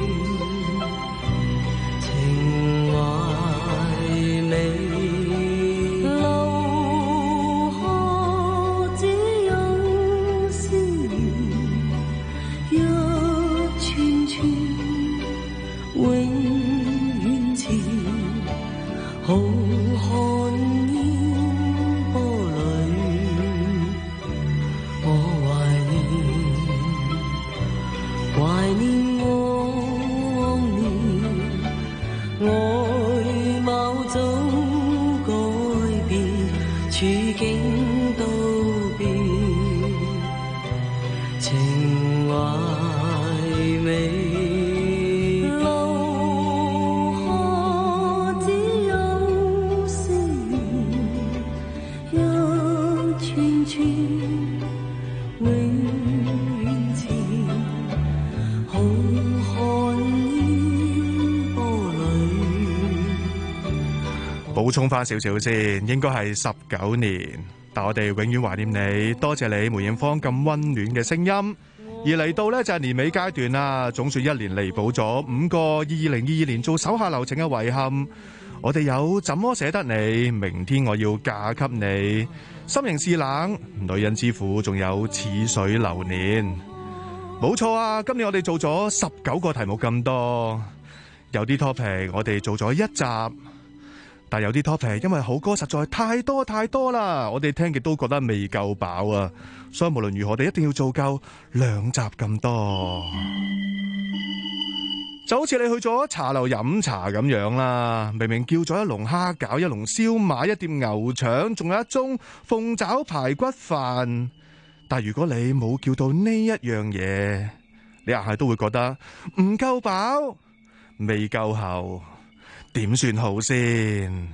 S10: 浩瀚煙波裏，我懷念，懷念往年，外貌早改變，處境都變，情懷美。
S19: 補充翻少少先，應該係十九年，但我哋永遠懷念你，多謝你梅艷芳咁溫暖嘅聲音。而嚟到呢，就係年尾階段啦，總算一年彌補咗五個二零二二年做手下留情嘅遺憾。我哋有怎麼捨得你，明天我要嫁給你，心形是冷，女人之苦，仲有似水流年。冇錯啊，今年我哋做咗十九個題目咁多，有啲 topic 我哋做咗一集。但有啲 topic 因為好歌實在太多太多啦，我哋聽極都覺得未夠飽啊，所以無論如何我哋一定要做夠兩集咁多。就好似你去咗茶樓飲茶咁樣啦，明明叫咗一籠蝦餃、一籠燒賣、一碟牛腸，仲有一盅鳳爪排骨飯，但如果你冇叫到呢一樣嘢，你硬係都會覺得唔夠飽、未夠喉，點算好先？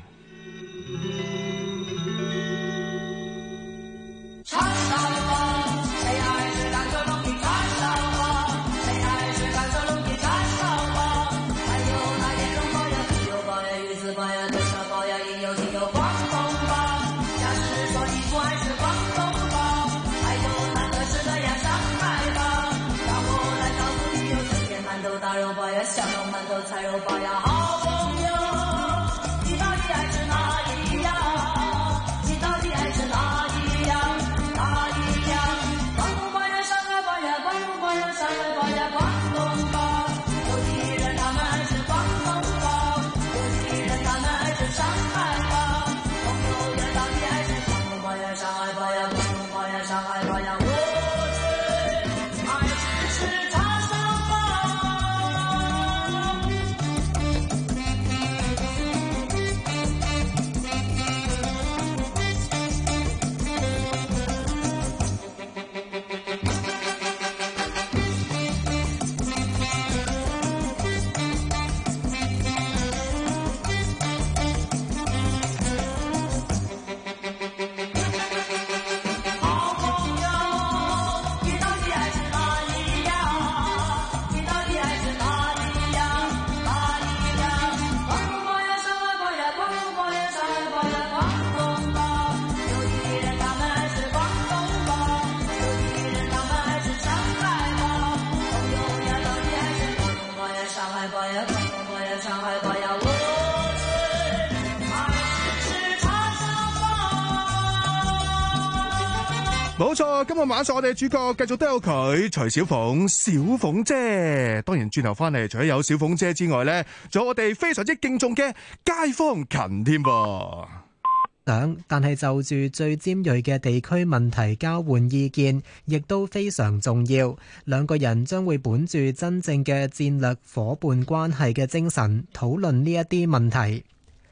S19: 冇錯，今日晚上我哋主角繼續都有佢，徐小鳳，小鳳姐。當然轉頭翻嚟，除咗有小鳳姐之外呢，仲有我哋非常之敬重嘅街坊勤添噃。
S1: 但係就住最尖銳嘅地區問題交換意見，亦都非常重要。兩個人將會本住真正嘅戰略夥伴關係嘅精神，討論呢一啲問題。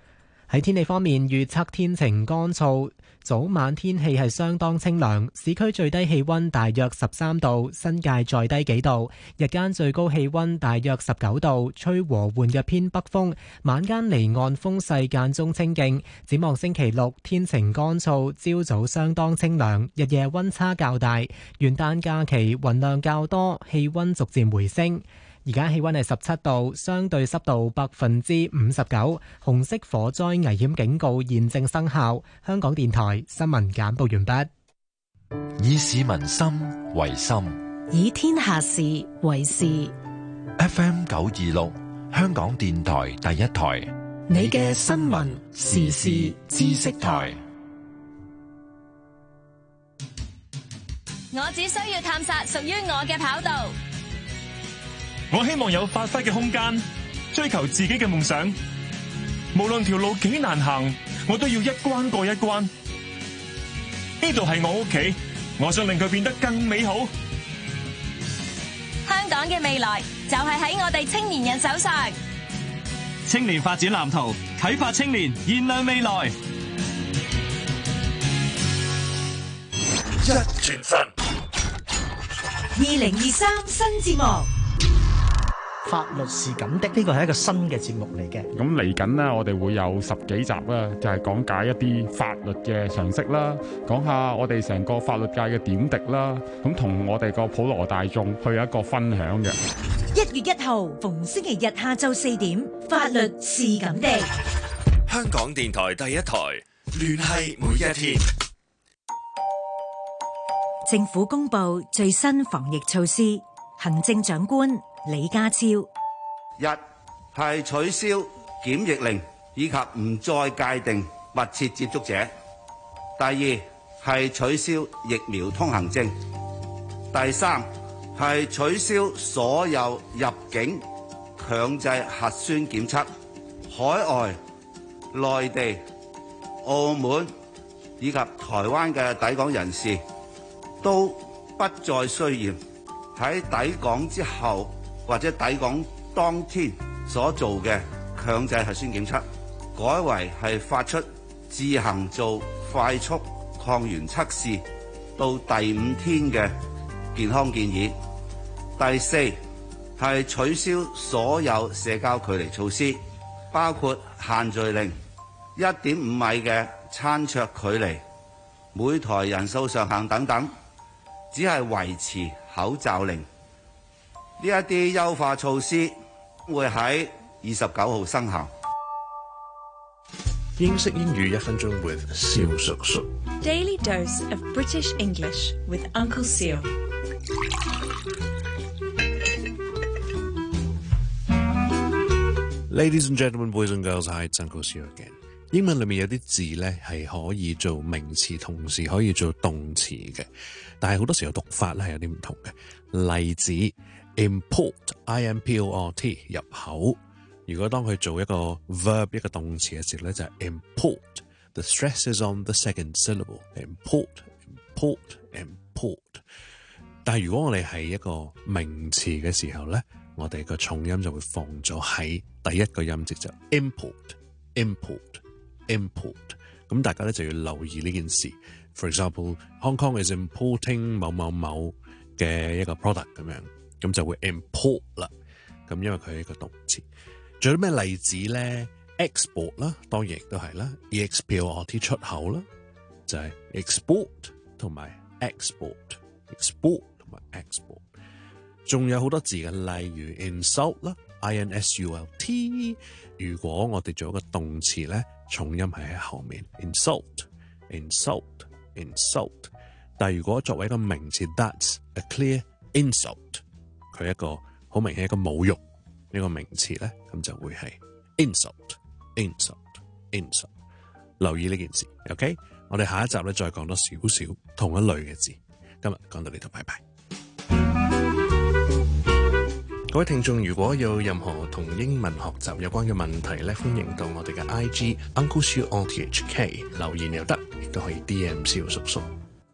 S1: 喺天氣方面，預測天晴乾燥，早晚天氣係相當清涼，市區最低氣溫大約十三度，新界再低幾度。日間最高氣溫大約十九度，吹和緩嘅偏北風，晚間離岸風勢間中清勁。展望星期六，天晴乾燥，朝早相當清涼，日夜溫差較大。元旦假期雲量較多，氣溫逐漸回升。而家氣溫係十七度，相對濕度百分之五十九，紅色火災危險警告現正生效。香港電台新聞簡報完畢。
S4: 以市民心為心，
S2: 以天下事為事。
S4: F M 九二六，香港電台第一台，
S2: 你嘅新聞時事知識台。
S21: 我只需要探索屬於我嘅跑道。
S22: 我希望有發揮嘅空間，追求自己嘅夢想。無論條路幾難行，我都要一關過一關。呢度係我屋企，我想令佢變得更美好。
S21: 香港嘅未來就係喺我哋青年人手上。
S22: 青年發展藍圖，啟發青年，燃亮未來。
S4: 一全身。
S17: 二零二三新節目。
S23: 法律是咁的，呢個係一個新嘅節目嚟嘅。
S24: 咁嚟緊呢，我哋會有十幾集啦，就係講解一啲法律嘅常識啦，講下我哋成個法律界嘅點滴啦，咁同我哋個普羅大眾去一個分享嘅。
S17: 一月一號逢星期日下晝四點，法律是咁的。
S25: 香港電台第一台，聯繫每一天。
S17: 政府公布最新防疫措施，行政長官李家超。
S26: 一係取消檢疫令以及唔再界定密切接觸者。第二係取消疫苗通行證。第三係取消所有入境強制核酸檢測。海外、內地、澳門以及台灣嘅抵港人士都不再需要喺抵港之後或者抵港當天所做嘅強制核酸檢測，改為係發出自行做快速抗原測試到第五天嘅健康建議。第四係取消所有社交距離措施，包括限聚令、一點五米嘅餐桌距離、每台人數上限等等，只係維持口罩令。呢一啲優化措施會喺二十九號生效。
S27: 英式英語一分鐘 with 蕭叔叔。
S28: Daily dose of British English with Uncle Seal。
S27: Ladies and gentlemen, boys and girls, hi, it's Uncle Seal again。英文裏面有啲字咧係可以做名詞，同時可以做動詞嘅，但係好多時候讀法咧係有啲唔同嘅。例子 import, I M P O R T 入口，如果當佢做一個 verb 一個動詞嘅時候咧就係 import。The stress is on the second syllable. Import, import, import。但係如果我哋係一個名詞嘅時候咧，我哋個重音就會放咗喺第一個音節就 import、import、import。咁大家咧就要留意呢件事。For example, Hong Kong is importing 某某某嘅一個 product 咁樣，咁就會 import 啦。咁因為佢係一個動詞。仲有啲咩例子咧 ？Export 啦，當然亦都係啦。E X P O R T 出口啦，就係 export 同埋 export，export 同埋 export。仲有好多字嘅，例如 insult 啦 ，I N S U L T。如果我哋做一個動詞咧，重音係喺後面 ，insult，insult，insult。但係如果作為一個名詞 ，that's a clear insult， 佢一個好明顯一個侮辱呢個名詞咧，咁就會係 insult，insult，insult。留意呢件事 ，OK？ 我哋下一集咧再講多少少同一類嘅字。今日講到呢度，拜拜。各位聽眾，如果有任何同英文學習有關嘅問題咧，歡迎到我哋嘅 I G Uncle Siu R T H K 留言又得，亦都可以 D M 蕭叔叔。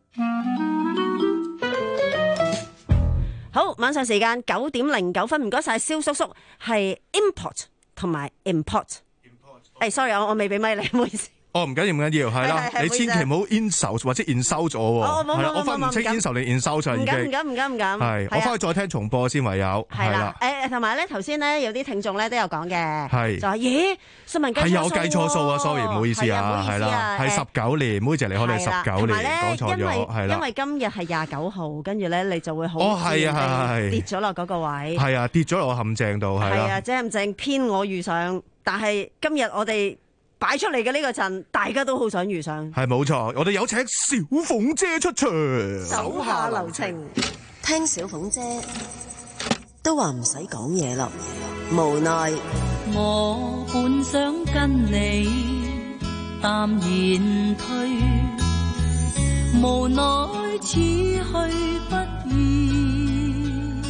S9: 好，晚上時間九點零九分，唔該晒蕭叔叔，係 import 同埋 import。 誒，sorry，我我未俾咪你，唔好意思。
S19: 哦，唔緊要唔緊要，係啦，你千祈唔好 insult 或者 insult 咗喎。
S9: 哦，冇冇冇冇，
S19: 我分唔清 insult 定 insult 就已經。
S9: 唔敢唔敢唔敢唔敢。
S19: 係，我翻去再聽重播先唯有。
S9: 係啦，誒同埋咧，頭先咧有啲聽眾咧都有講嘅，
S19: 係
S9: 就話咦，新聞計錯數喎。係
S19: 我計錯數啊 ，sorry， 唔好意思啊，係啦，係十九年，妹姐離開你十九年，講錯咗，係啦。
S9: 因為今日係廿九號，跟住咧你就會好
S19: 哦，係啊，係
S9: 跌咗落嗰個位。
S19: 係啊，跌咗落我陷阱度，係啦。
S9: 係啊，正唔正偏我遇上，但係今日我哋擺出嚟嘅呢個陣，大家都好想遇上。
S19: 係冇錯，我哋有請小鳳姐出場。
S9: 手下留情，
S3: 聽小鳳姐都話唔使講嘢咯，無奈
S10: 我本想跟你淡然退，無奈此去不易，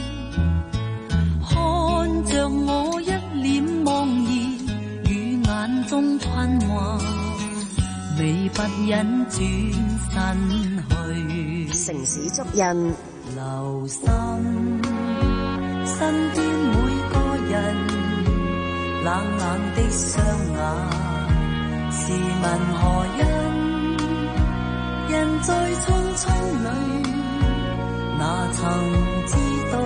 S10: 看着我一臉茫然，眼中困惑，未不忍轉身去。
S3: 城市足印，
S10: 留心身邊每個人，冷冷的雙眼，試問何因？人在匆匆裏，哪曾知道，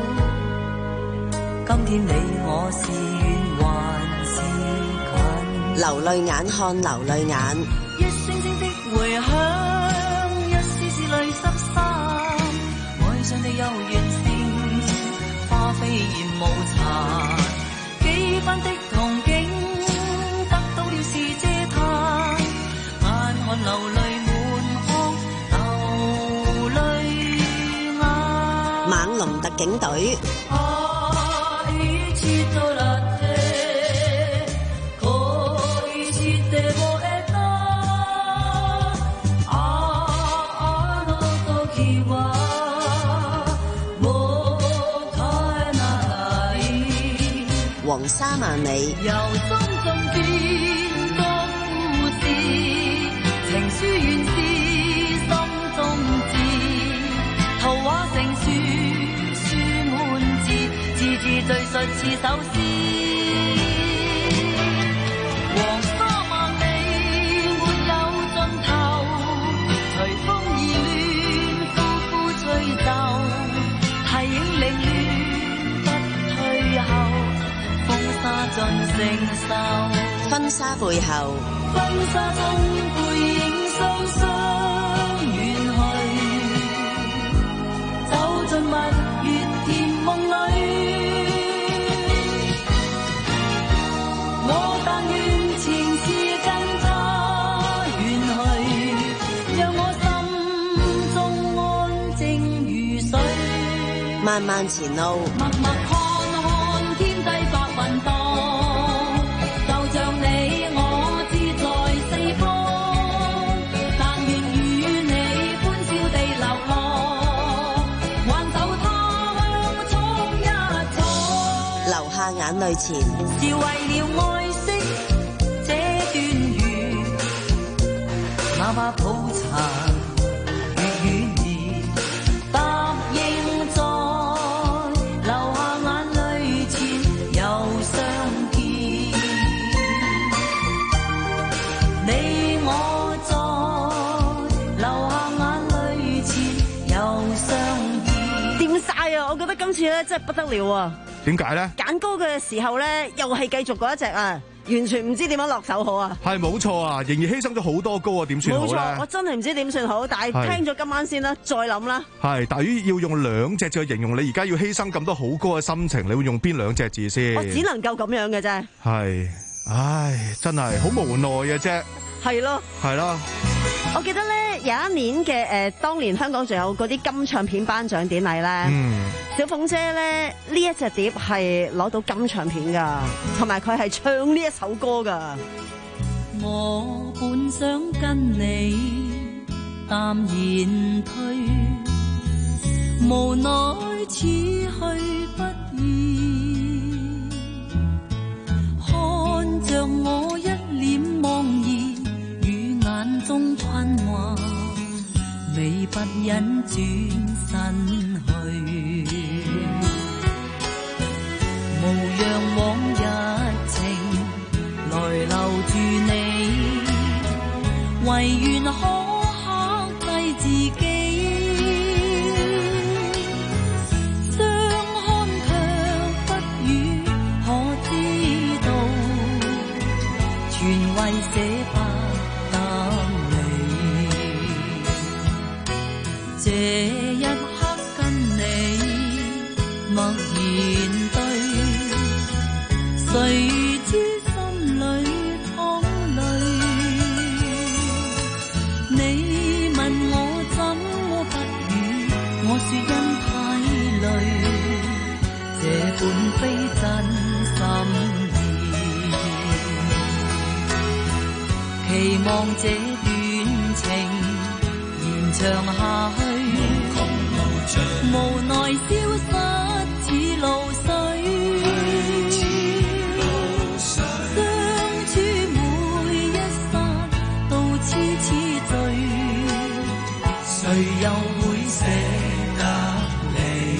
S10: 今天你我是遠還是近？
S3: 流淚眼看流淚眼，
S10: 一聲聲的回響，一絲絲淚濕衫，愛上你有緣線，花飛艷無殘，幾番的憧憬，得到了是嗟嘆，眼看流淚滿腔，流淚眼。
S3: 猛龍特警隊。黃沙萬里，
S10: 由心中轉個故事，情書原是心中字，圖畫成書，書滿字，字字敘述似首詩。黃沙萬里沒有盡頭，隨風而亂，呼呼吹奏，係影零亂不退後。盡承受，
S3: 婚紗背後，
S10: 婚紗中背影雙雙遠去，走進蜜月甜夢裏。我但願前事跟他遠去，讓我心中安靜如水。
S3: 漫漫前路，
S10: 默默看看天際白雲蕩。
S3: 眼淚前，
S10: 是為了愛惜這段緣，哪怕抱殘越遠兒，答應在流下眼淚前又相見。你我在流下眼淚前又相見。
S9: 掂晒啊！我覺得今次咧真係不得了啊！
S19: 點解咧？
S9: 揀歌嘅時候咧，又係繼續嗰一隻啊，完全唔知點樣落手好啊！
S19: 係冇錯啊，仍然犧牲咗好多歌啊，點算好咧？冇錯，
S9: 我真係唔知點算好，但係聽咗今晚先啦，再諗啦。
S19: 係，但係要用兩隻字去形容你而家要犧牲咁多好歌嘅心情，你會用邊兩隻字先？
S9: 我只能夠咁樣嘅啫。
S19: 係，唉，真係好無奈嘅啫。
S9: 係咯，
S19: 係啦。
S9: 我記得咧有一年嘅誒、呃，當年香港仲有嗰啲金唱片頒獎典禮咧，嗯、小鳳姐咧呢一隻碟係攞到金唱片噶，同埋佢係唱呢一首歌噶。
S10: 我本想跟你淡然退，無奈此去不易，看着我一臉茫然。眼中困惑，未不忍轉身去，無讓往日情來流你，唯願可克制自己。相看卻不語可知道，全為捨不得你。這一刻跟你默然對，誰知心裏淌淚。你問我怎麼不語，我說因太累，這本非真心意，期望這段情延長下去，無奈消失似露水，相處每一剎都痴痴醉，誰又會捨得你？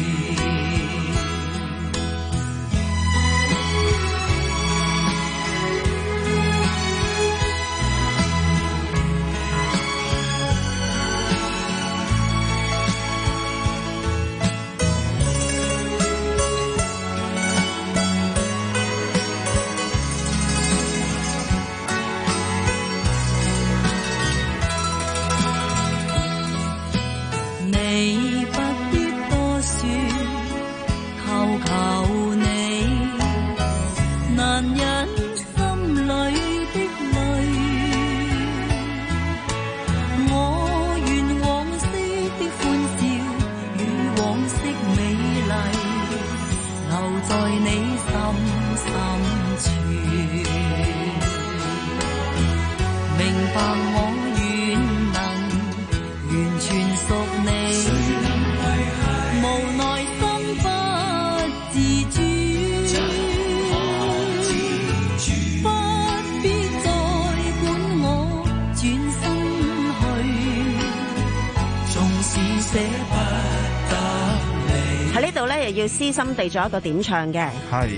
S10: 你不必多說，求求你，難忍心裏的淚。我願往昔的歡笑與往昔美麗，留在你心深處。明白我願能完全屬你，無奈心不自主，不必再管我轉身去，縱使捨不得你。
S9: 喺呢度咧，又要私心地做一個點唱嘅。
S19: 係。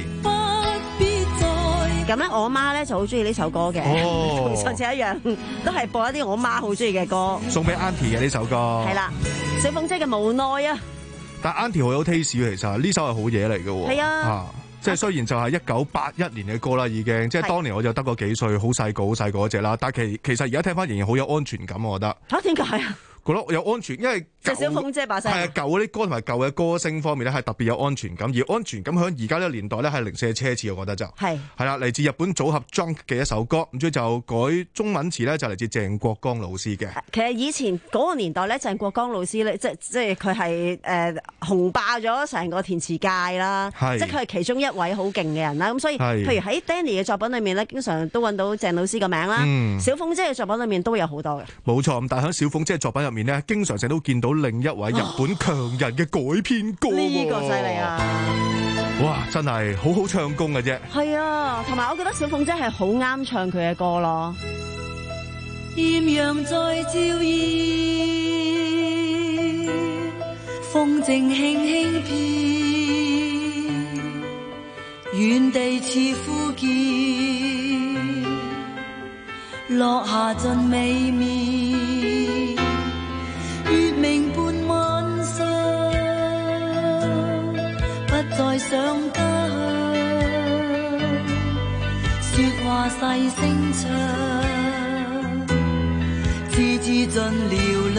S9: 咁咧，我媽咧就好中意呢首歌嘅，同上次一樣，都係播一啲我媽好中意嘅歌。
S19: 送俾 Auntie 嘅呢首歌。
S9: 係啦，小鳳姐嘅無奈啊！
S19: 但 Auntie 好有 taste 其實呢首係好嘢嚟嘅喎。
S9: 係啊，
S19: 啊即係雖然就係一九八一年嘅歌啦，已經即係當年我就得個幾歲，好細個好細個嗰隻啦。但係其其實而家聽翻仍然好有安全感，我覺得。
S9: 嚇點解啊？
S19: 覺得有安全，因為
S9: 就小鳳姐把聲
S19: 係啊，舊嗰啲歌同埋舊嘅歌聲方面咧係特別有安全感，而安全感喺而家呢個年代咧係零舍奢侈，我覺得就係係啦，嚟自日本組合 Junk 嘅一首歌，咁所以就改中文詞咧就嚟自鄭國江老師嘅。
S9: 其實以前嗰個年代咧，鄭國江老師咧，即即係佢係誒紅霸咗成個填詞界啦，即係佢係其中一位好勁嘅人啦。咁所以，譬如喺 Danny 嘅作品裏面咧，經常都揾到鄭老師嘅名啦。嗯、小鳳姐嘅作品裏面都有好多嘅。
S19: 冇錯，咁但係喺小鳳姐嘅作品入面咧，經常成都見到另一位日本強人嘅改編歌。
S9: 呢、這個犀利啊！
S19: 哇，真係好好唱功嘅啫。
S9: 係啊，同埋我覺得小鳳姐係好啱唱佢嘅歌咯。
S10: 豔陽在照耀，風正輕輕飄，遠地似呼叫，落下盡美妙。月明伴晚上，不再想家鄉，說話細聲唱，字字盡嘹亮，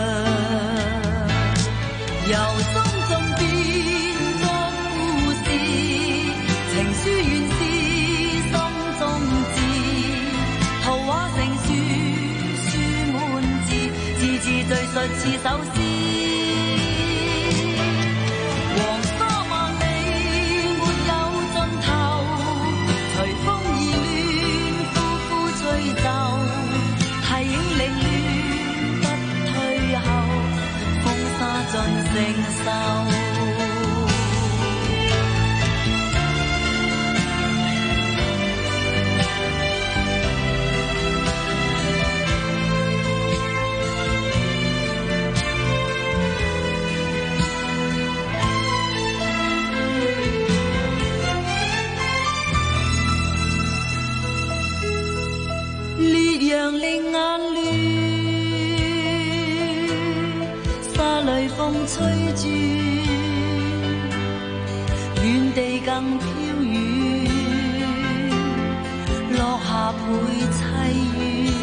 S10: 由心中變作故事，情書原是心中字，圖畫成書，書滿字，字字敘述似首詩。黃沙萬里沒有盡頭，隨風而亂，呼呼吹奏，係影領亂不退後，風沙盡承受。 隨風吹轉，遠地更飄遠，落下倍凄怨。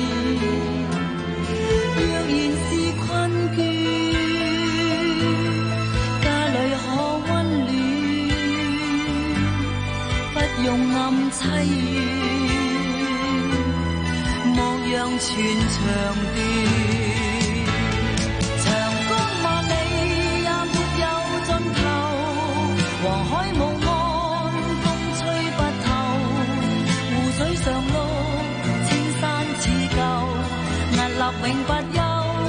S10: 若然是困倦，家裏可溫暖，不用暗凄怨，莫讓全長斷。黃海無岸，風吹不透，湖水上落，青山似舊，屹立永不休。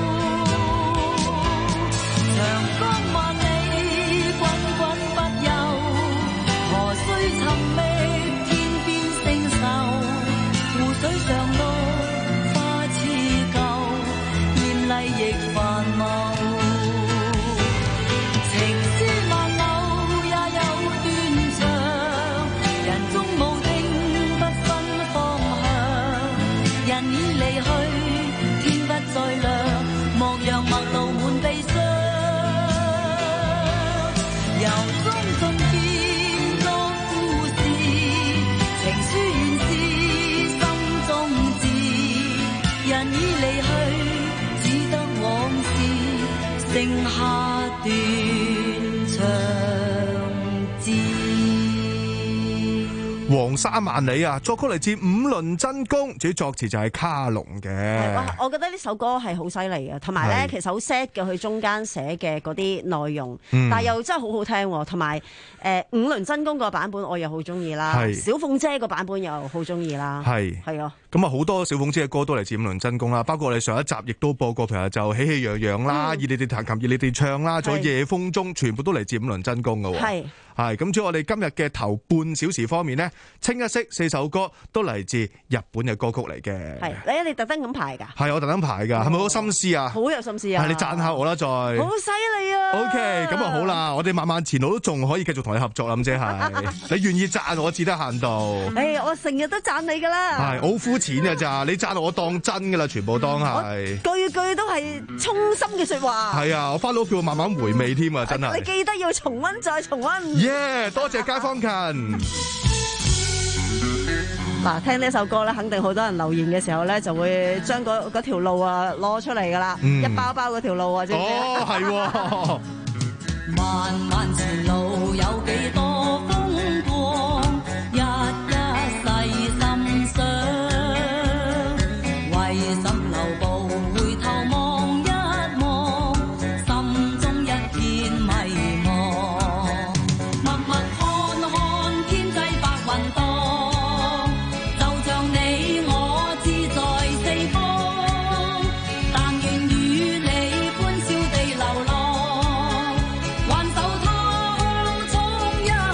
S10: 長江萬里，滾滾不休，河水尋覓，天邊星宿，湖水上落，花似舊，艷麗亦繁茂。剩下斷腸字。
S19: 黃沙萬里啊，作曲嚟自五輪真弓，至於作詞就係卡龍嘅。
S9: 我我覺得呢首歌係好犀利嘅，同埋咧其實好 sad 嘅，佢中間寫嘅嗰啲內容，嗯、但係又真係好好聽，同埋誒五輪真弓個版本我又好中意啦，小鳳姐個版本又好中意啦，係係啊。
S19: 咁啊，好多小鳳姐嘅歌都嚟自五輪真弓啦，包括我哋上一集亦都播過，譬如就喜氣洋洋啦，以、嗯、你哋彈琴，以你哋唱啦，仲有夜風中，全部都嚟自五輪真弓嘅。係係咁，至於我哋今日嘅頭半小時方面呢，清一色四首歌都嚟自日本嘅歌曲嚟嘅。係
S9: 你你特登咁排㗎？係
S19: 我特登排㗎，係咪好心思啊？
S9: 好有心思啊！
S19: 係你讚下我啦，再好
S9: 犀利啊
S19: ！OK， 咁啊好啦，我哋漫漫前路都仲可以繼續同你合作啦，咁即係你願意讚我，至得限度。誒、
S9: 哎，我成日都讚你㗎啦。
S19: 係好膚淺㗎咋，你讚我當真㗎啦，全部當係
S9: 句句都係衷心嘅説話。
S19: 係啊，我翻到屋企會慢慢回味添啊，真係。
S9: 你記得要重溫再重溫。
S19: 耶、yeah, 多謝街坊近。
S9: 嗱，聽呢首歌咧，肯定好多人留言嘅時候咧，就會將嗰嗰條路啊攞出嚟㗎啦，一包包嗰條路啊，知唔知？
S19: 哦，係喎。
S10: 漫漫前路有幾多風光，一一細心想，為什留步回頭望一望，心中一片迷茫。默默看看天際白雲蕩，就像你我志在四方，但願與你歡笑地流浪。還手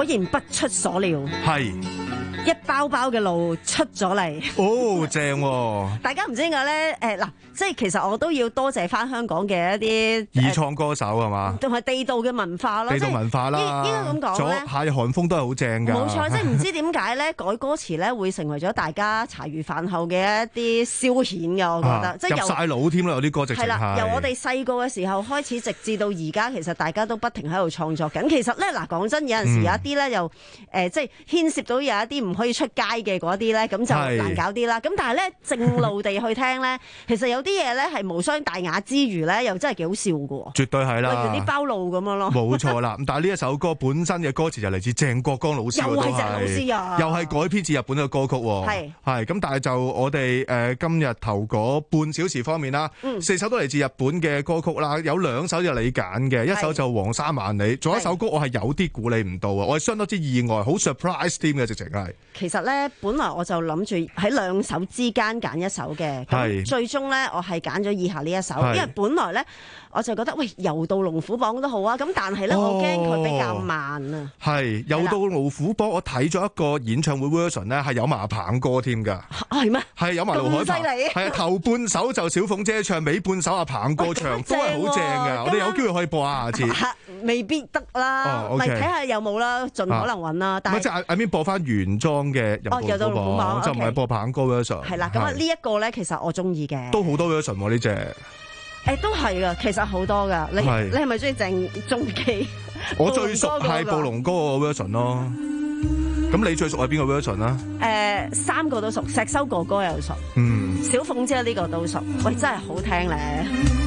S9: 然不出所料，
S19: 係
S9: 一包包嘅路出咗嚟。
S19: 哦，正喎！
S9: 大家唔知點解咧？誒嗱，即係其實我都要多謝翻香港嘅一啲
S19: 二創歌手係嘛，
S9: 同埋地道嘅文化咯，
S19: 地道文化啦，
S9: 應該咁講咧。
S19: 夏日寒風都係好正㗎。
S9: 冇錯，即係唔知點解咧，改歌詞咧會成為咗大家茶餘飯後嘅一啲消遣嘅，我覺得。即係
S19: 入晒腦添啦，有啲歌直情係。
S9: 係啦，由我哋細個嘅時候開始，直至到而家，其實大家都不停喺度創作緊。其實咧，嗱講真，有陣時有一啲咧又誒，即係牽涉到有一啲唔可以出街嘅嗰啲咧，咁就難搞啲啦。咁但係咧，正路地去聽咧，其實有啲嘢咧係無傷大雅之餘咧，又真係幾好笑㗎。
S19: 絕對係啦，
S9: 例如啲包路咁樣咯。
S19: 冇錯啦，咁但係呢一首歌本身嘅歌詞就嚟自鄭國江老師，
S9: 又係鄭老師啊，
S19: 又係改編自日本嘅歌曲。係係咁，但係就我哋誒今日頭嗰半小時方面啦，嗯、四首都嚟自日本嘅歌曲啦，有兩首就你揀嘅，一首就《黃沙萬里》，仲有一首歌我係有啲估你唔到啊，我係相當之意外，好 surprise 添嘅，直情係。其實咧，本來我就諗住喺兩首之間揀一首嘅，咁最終咧我係揀咗以下呢一首，因為本來咧我就覺得喂，遊到龍虎榜都好啊，咁但係咧、哦、我驚佢比較慢啊。係遊到龍虎榜，我睇咗一個演唱會 version 咧，係有埋棒歌添㗎。係咩？係有埋盧海鵬。係啊，頭半首就小鳳姐唱，尾半首阿棒哥唱，都係好正㗎。我哋有機會可以播下下次。未必得啦，咪睇下有冇啦，盡可能揾啦。但係即係阿邊播翻原裝嘅遊到龍虎榜，就唔係播棒歌 version。係啦，咁啊呢一個咧，其實我中意嘅。都好多 version 喎呢隻。誒，都係噶，其實好多噶。你你係咪中意鄭中基？我最熟係暴龍哥個 version 咯。咁你最熟係邊個 version 啊？誒，三個都熟，石修哥哥又熟，嗯，小鳳姐呢個都熟。喂，真係好聽咧。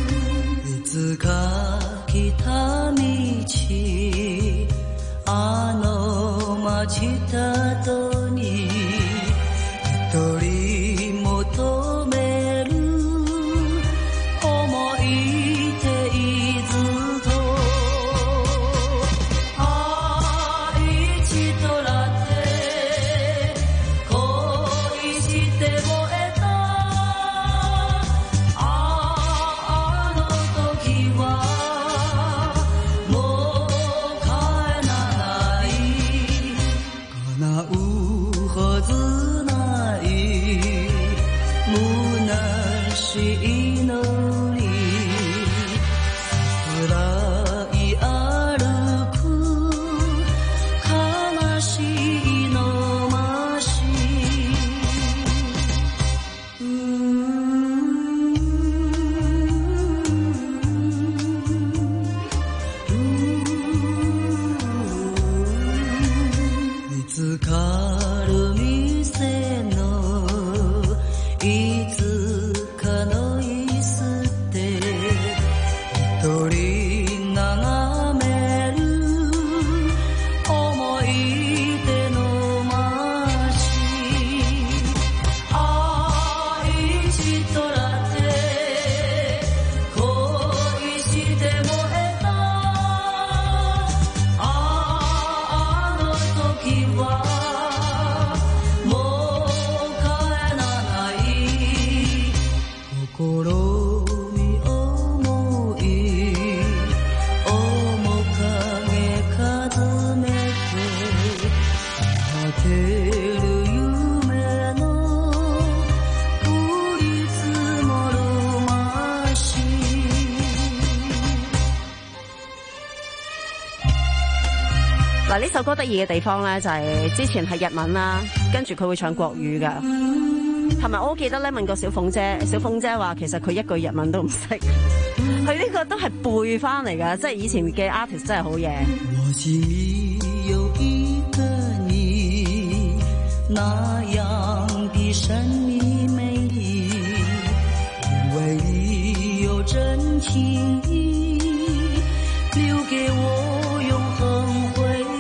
S19: 嗱，呢首歌得意嘅地方咧，就係之前係日文啦，跟住佢會唱國語噶，同埋我好記得咧問過小鳳姐，小鳳姐話其實佢一句日文都唔識，佢呢個都係背翻嚟噶，即係以前嘅 artist 真係好嘢。我心裡有一個你，那樣的神秘美麗，因為你有真情意，留給我永恆回憶。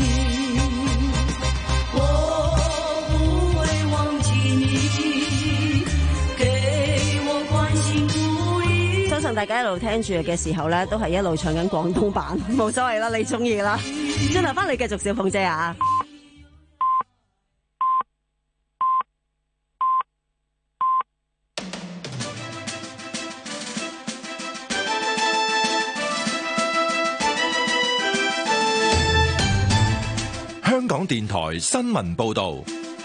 S19: 相信大家一路聽住嘅時候咧，都係一路唱緊廣東版，冇所謂啦，你中意啦。轉頭翻嚟繼續小鳳姐啊！
S4: 電台新聞報道。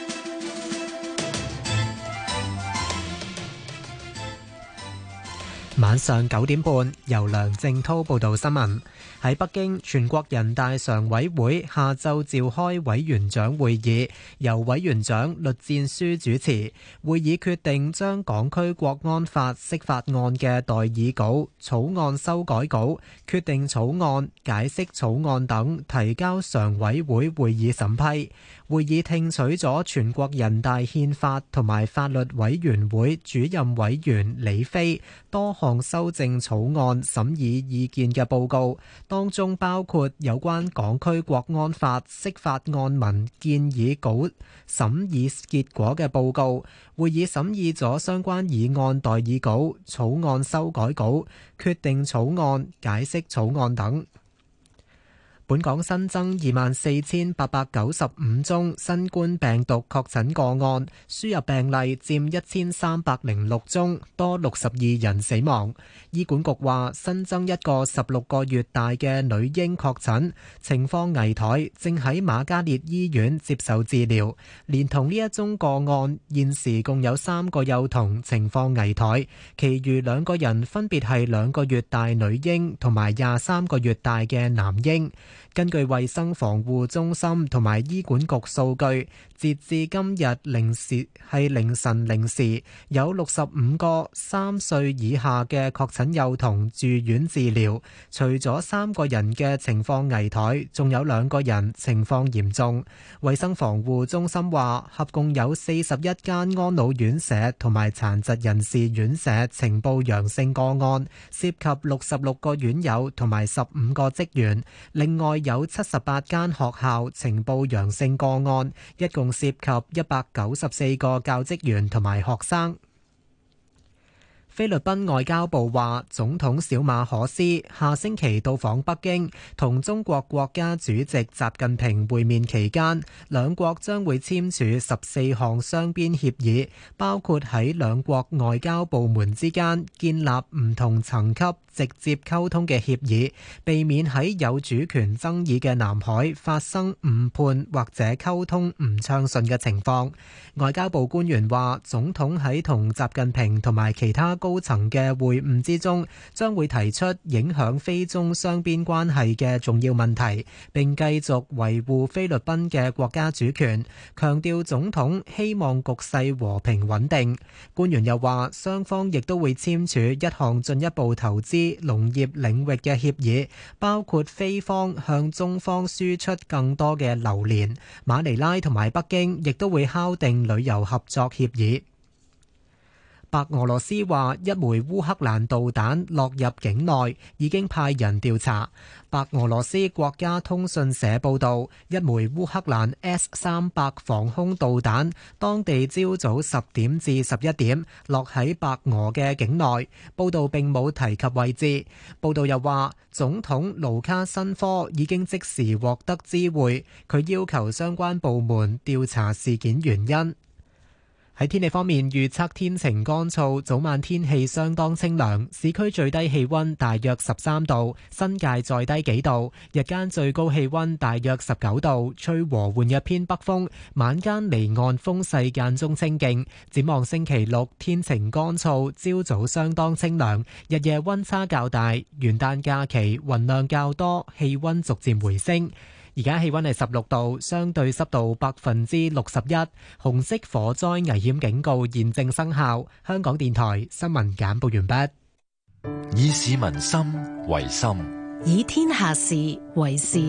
S1: 晚上九點半，由梁正滔報道新聞。喺北京，全國人大常委會下晝召開委員長會議，由委員長栗戰書主持。會議決定將港區國安法釋法案嘅代議稿、草案修改稿、決定草案、解釋草案等提交常委會會議審批。會議聽取咗全國人大憲法同埋法律委員會主任委員李飛多項修正草案審議意見嘅報告，當中包括有關港區國安法釋法案文建議稿審議結果嘅報告。會議審議咗相關議案代議稿、草案修改稿、決定草案、解釋草案等。本港新增二萬四千八百九十五宗新冠病毒確診個案，輸入病例佔一千三百零六宗，多六十二人死亡。醫管局話新增一個十六個月大嘅女嬰確診，情況危殆，正喺瑪嘉烈醫院接受治療。連同呢一宗個案，現時共有三個幼童情況危殆，其餘兩個人分別係兩個月大女嬰同埋廿三個月大嘅男嬰。根據衛生防護中心同埋醫管局數據，截至今日零時係凌晨零時，有六十五個三歲以下嘅確診幼童住院治療，除咗三個人嘅情況危殆，仲有兩個人情況嚴重。衛生防護中心話，合共有四十一間安老院舍同埋殘疾人士院舍呈報陽性個案，涉及六十六個院友同埋十五個職員。另外有七十八間學校呈報陽性個案，一共涉及一百九十四個教職員同埋學生。菲律賓外交部話，總統小馬可斯下星期到訪北京，同中國國家主席習近平會面期間，兩國將會簽署十四項雙邊協議，包括喺兩國外交部門之間建立唔同層級直接溝通嘅協議，避免喺有主權爭議嘅南海發生誤判或者溝通唔暢順嘅情況。外交部官員話，總統喺同習近平同埋其他高層嘅會晤之中，將會提出影響菲中雙邊關係嘅重要問題，並繼續維護菲律賓嘅國家主權，強調總統希望局勢和平穩定。官員又話，雙方亦都會簽署一項進一步投資農業領域嘅協議，包括菲方向中方輸出更多嘅榴蓮。馬尼拉同埋北京亦都會敲定旅遊合作協議。白俄羅斯話一枚烏克蘭導彈落入境內，已經派人調查。白俄羅斯國家通訊社報道，一枚烏克蘭 S 三百防空導彈，當地朝早十點至十一點落喺白俄嘅境內。報道並冇提及位置。報道又話，總統盧卡申科已經即時獲得知會，佢要求相關部門調查事件原因。喺天氣方面，預測天晴乾燥，早晚天氣相當清涼，市區最低氣溫大約十三度，新界再低幾度，日間最高氣溫大約十九度，吹和緩一偏北風，晚間離岸風勢間中清勁。展望星期六，天晴乾燥，朝早相當清涼，日夜溫差較大，元旦假期雲量較多，氣溫逐漸回升。而家氣溫係十六度，相對濕度百分之六十一，紅色火災危險警告現正生效。香港電台新聞簡報完畢。
S4: 以市民心為心，
S17: 以天下事為事。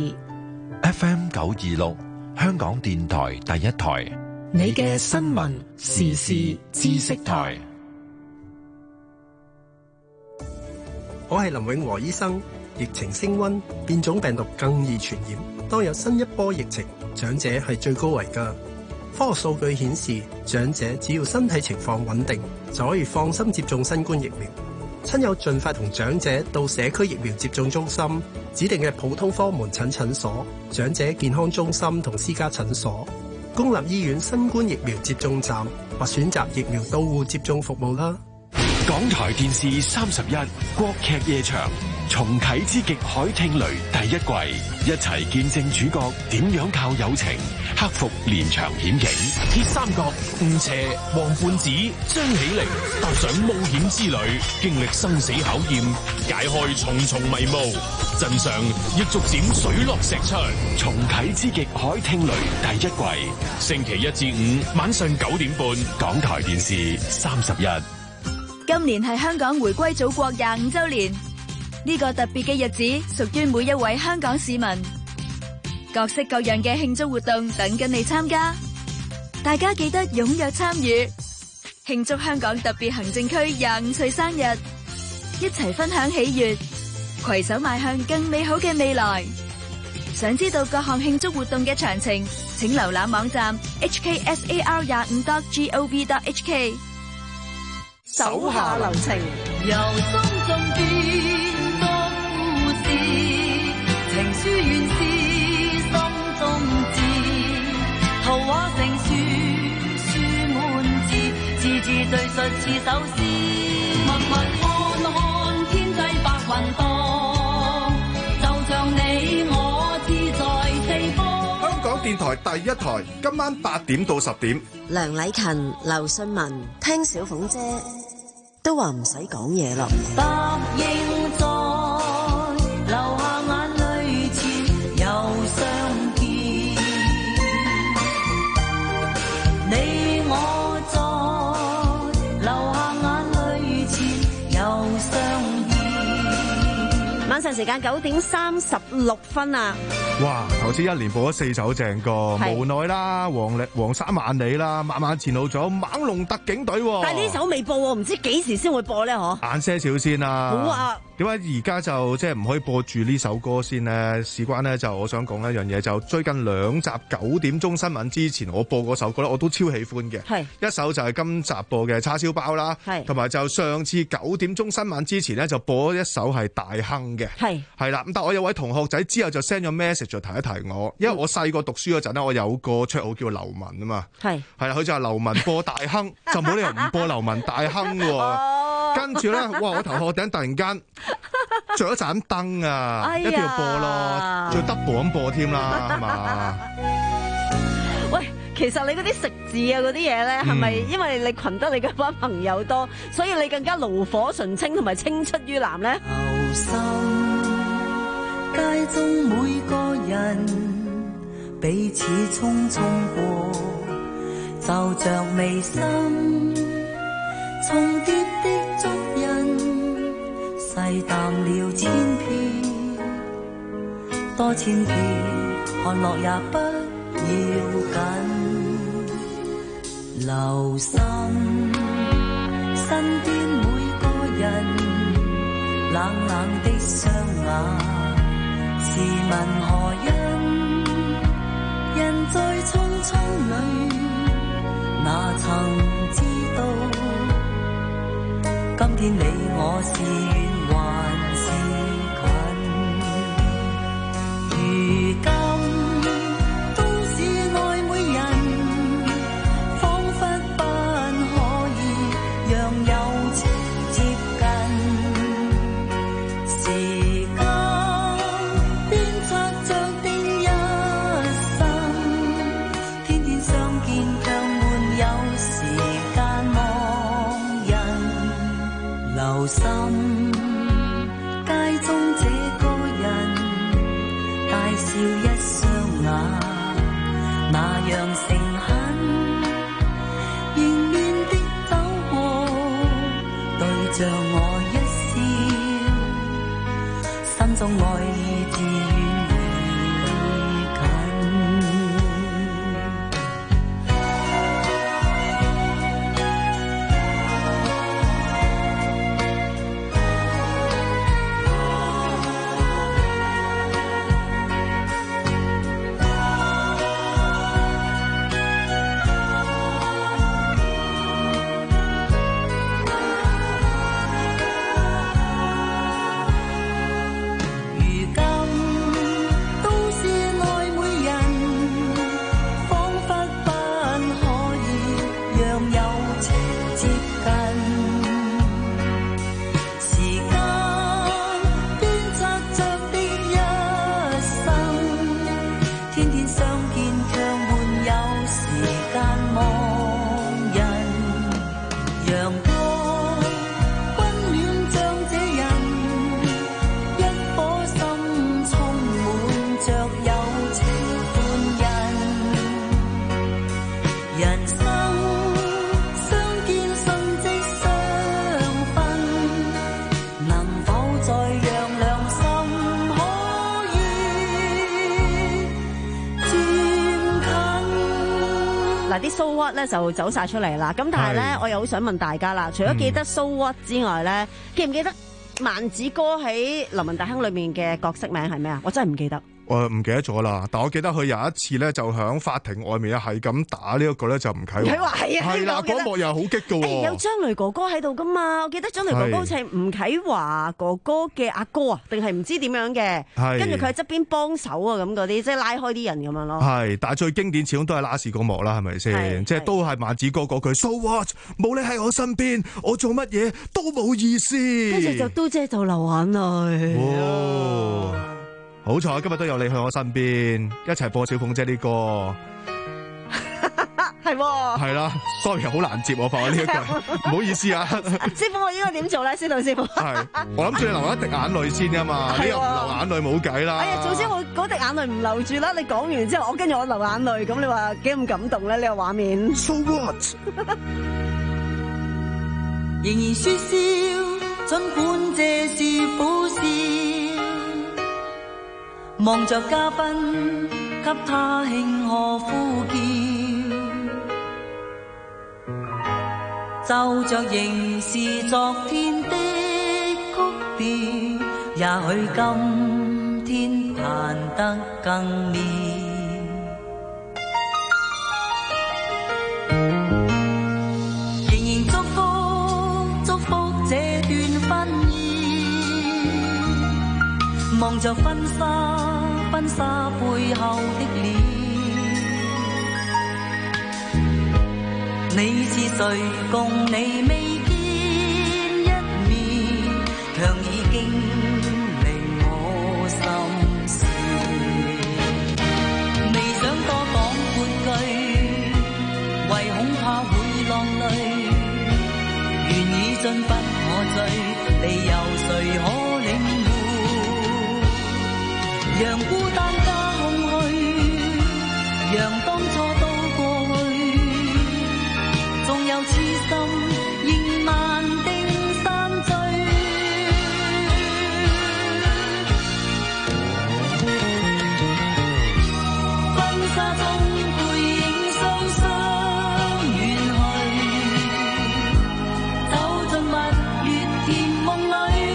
S4: F M 九二六，香港電台第一台，
S17: 你嘅新聞時事知識台。
S5: 我係林永和醫生。疫情升溫，變種病毒更易傳染。當有新一波疫情，長者係最高危㗎。科學數據顯示，長者只要身體情況穩定，就可以放心接種新冠疫苗。親友盡快同長者到社區疫苗接種中心、指定嘅普通科門診診所、長者健康中心同私家診所、公立醫院新冠疫苗接種站或選擇疫苗到戶接種服務啦。
S4: 港台電視三十一國劇夜場，
S6: 重啟之極海聽雷第一季，一齊見證主角點樣靠友情克服連場險境。
S7: 鐵三角吳邪、黃胖子、張起靈踏上冒險之旅，經歷生死考驗，解開重重迷霧，真相亦逐漸水落石出。
S6: 重啟之極海聽雷第一季，
S7: 星期一至五晚上九點半，
S6: 港台電視三十一。
S21: 今年係香港回歸祖國廿五周年，呢個特別嘅日子屬於每一位香港市民，各式各樣嘅慶祝活動等緊你參加，大家記得踴躍參與，慶祝香港特別行政區廿五歲生日，一齊分享喜悅，攜手邁向更美好嘅未來。想知道各項慶祝活動嘅詳情，請瀏覽網站 h k s a r 廿五 dot gov dot h k。
S9: 手下留情，
S10: 由心中變作故事，情書原是心中字，圖畫成書，書滿字，字字對述似首詩。默默看看天際白雲蕩，就像你我志在四方。
S19: 香港電台第一台，今晚八點到十點。
S3: 梁禮勤、劉信文，聽小鳳姐都話唔使講嘢咯。
S10: 答應在流下眼淚前又相見，你我在流下眼淚前又相見。
S9: 晚上時間九點三十六分啊！
S19: 哇！頭先一連播咗四首正歌，無奈啦，黃力黃山萬里啦，萬萬前路仲有猛龍特警隊。
S9: 但係呢首未播，唔知幾時先會播咧？嗬，
S19: 晏些少先啦。
S9: 好啊。
S19: 點解而家就即係唔可以播住呢首歌先呢？事關呢，就我想講一樣嘢，就最近兩集九點鐘新聞之前，我播嗰首歌咧，我都超喜歡嘅。係一首就係今集播嘅叉燒包啦，係同埋就上次九點鐘新聞之前呢，就播一首係大亨嘅，係係啦。咁但係我有位同學仔之後就 send 咗 message 就提一提我，因為我細個讀書嗰陣呢，我有個綽號叫劉文啊嘛，係係啦，佢就話劉文播大亨，就冇理由唔播劉文大亨喎。跟住咧，哇！我頭殼頂突然間着咗盞燈啊，哎、一定要播咯，仲要 double 咁播添啦，係嘛？
S9: 喂，其實你嗰啲食字啊嗰啲嘢咧，係咪因為你群得你嗰班朋友多，所以你更加爐火純青同埋青出於藍咧？
S10: 留心街中每個人彼此匆匆過，就着眉心重疊的足印，細淡了千遍，多千遍看落也不要緊。留心身邊每個人冷冷的雙眼，試問何因人在匆匆裏，哪曾知道今天你我是遠還是近？如今都市內每人彷彿不可以讓友情接近，時間鞭策着定一生，天天相見卻沒有時間忘人。留心街中這個人，大笑一雙眼，那樣誠懇，迎面的走過，對着我一笑，心中愛意自遠而近。 人生相見瞬即相分，能否再讓兩心可以漸近？
S9: 嗱，啲 so what 咧就走晒出嚟啦。咁但係咧，我又好想問大家啦，除咗記得 so what 之外咧，記唔記得萬子哥喺《流氓大亨》裏面嘅角色名係咩啊？我真係唔記得。
S19: 我唔記得咗啦，但我記得佢有一次咧，就響法庭外面啊，係咁打呢一個咧就吳啟華。
S9: 係啊，
S19: 係啦，嗰幕又係好激㗎喎。
S9: 誒，有張雷哥哥喺度噶嘛？我記得張雷哥哥好似係吳啟華哥哥嘅阿哥啊，定係唔知點樣嘅？
S19: 係
S9: 跟住佢喺側邊幫手啊，咁嗰啲即係拉開啲人咁樣咯。
S19: 係，但係最經典始終都係拉士嗰幕啦，係咪先？即係都係萬子哥嗰句 So what？冇你喺我身邊，我做乜嘢都冇意思。
S9: 跟住就都姐就流眼淚。
S19: 哦好彩今日都有你去我身邊，一齊播小鳳姐呢歌。
S9: 係
S19: 係啦 ，sorry 好難接我發呢一句，唔好意思啊。
S9: 師傅，我應該點做咧？司徒師傅。
S19: 係，我諗住你流一滴眼淚先噶嘛，你又唔流眼淚冇計啦。
S9: 哎呀，總之我嗰滴眼淚唔流住啦。你講完之後，我跟住我流眼淚，咁你話幾咁感動咧？呢個畫面。
S19: So what？
S10: 仍然說笑，儘管這是苦笑。望着嘉賓，給他慶賀呼叫，奏着仍是昨天的曲調，也許今天彈得更妙。仍然祝福，祝福這段婚姻，望着婚紗。婚紗背後的臉，你是誰？共你未見一面，卻已經令我心事。未想多講半句，為恐怕會浪淚。願已盡不可追，理由誰可領會？讓孤單加空虛，讓當初都過去，縱有痴心仍難定散聚。婚紗中背影雙雙遠去，走進蜜月甜夢裏。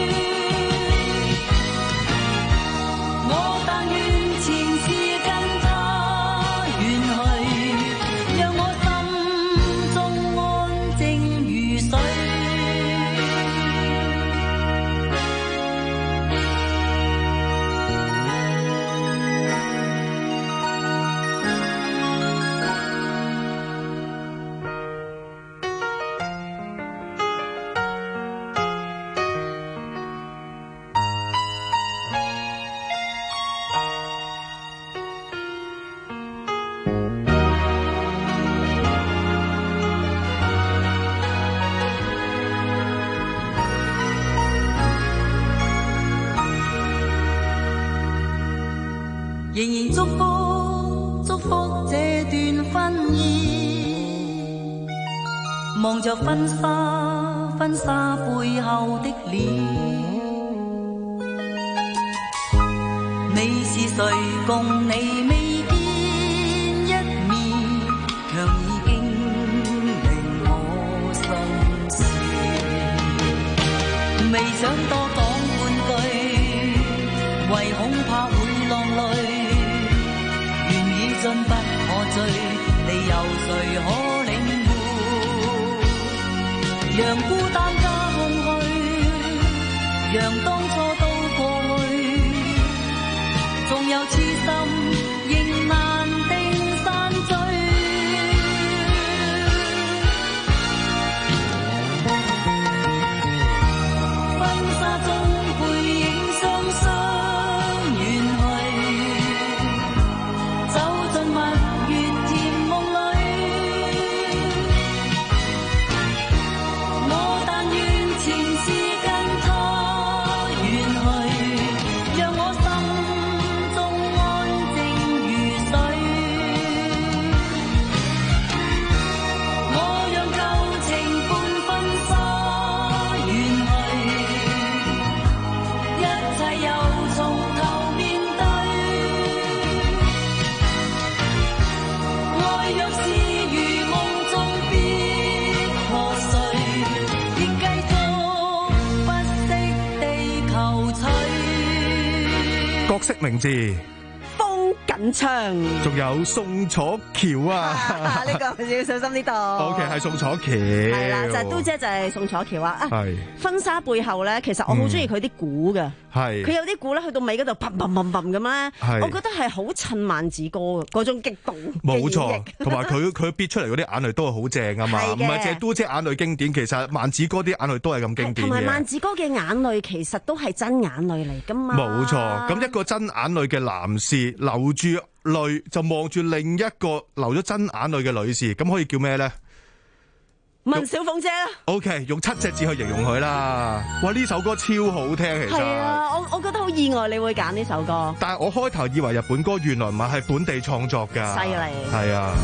S10: 仍然祝福，祝福這段婚姻，望着婚紗，婚紗背後的臉，你是誰？共你未見一面，卻已經令我心事。未想多講半句，為恐怕會浪淚。盡不可追，理由誰可領會？讓孤單加空虛，讓當初都過去，縱有痴心仍難定散聚。婚紗中背影雙雙遠去，走進蜜月甜夢裏，我但願前世跟他
S19: 色名字。
S9: 風緊槍，
S19: 仲有宋楚橋啊！
S9: 呢個要小心啲讀。
S19: O K， 係宋楚橋。
S9: 係啦，就係都姐就係宋楚橋啊！係婚紗背後咧，其實我好中意佢啲鼓嘅。係佢有啲鼓咧，去到尾嗰度砰砰砰砰咁咧，我覺得係好襯萬子歌嘅嗰種激動。冇錯，
S19: 同埋佢佢憋出嚟嗰啲眼淚都係好正啊嘛，唔係淨係都姐眼淚經典，其實萬子歌啲眼淚都係咁經典嘅。
S9: 同埋萬子歌嘅眼淚其實都係真眼淚嚟噶嘛。
S19: 冇錯，咁一個真眼淚嘅男士流住淚就望住另一個流咗真眼淚嘅女士，咁可以叫咩咧？
S9: 問小鳳姐啦。
S19: O K， 用七隻字去形容佢啦。哇，呢首歌超好聽，其實。係
S9: 啊，我我覺得好意外你會揀呢首歌。
S19: 但係我開頭以為日本歌，原來唔係，係本地創作㗎。
S9: 犀利。
S19: 係啊。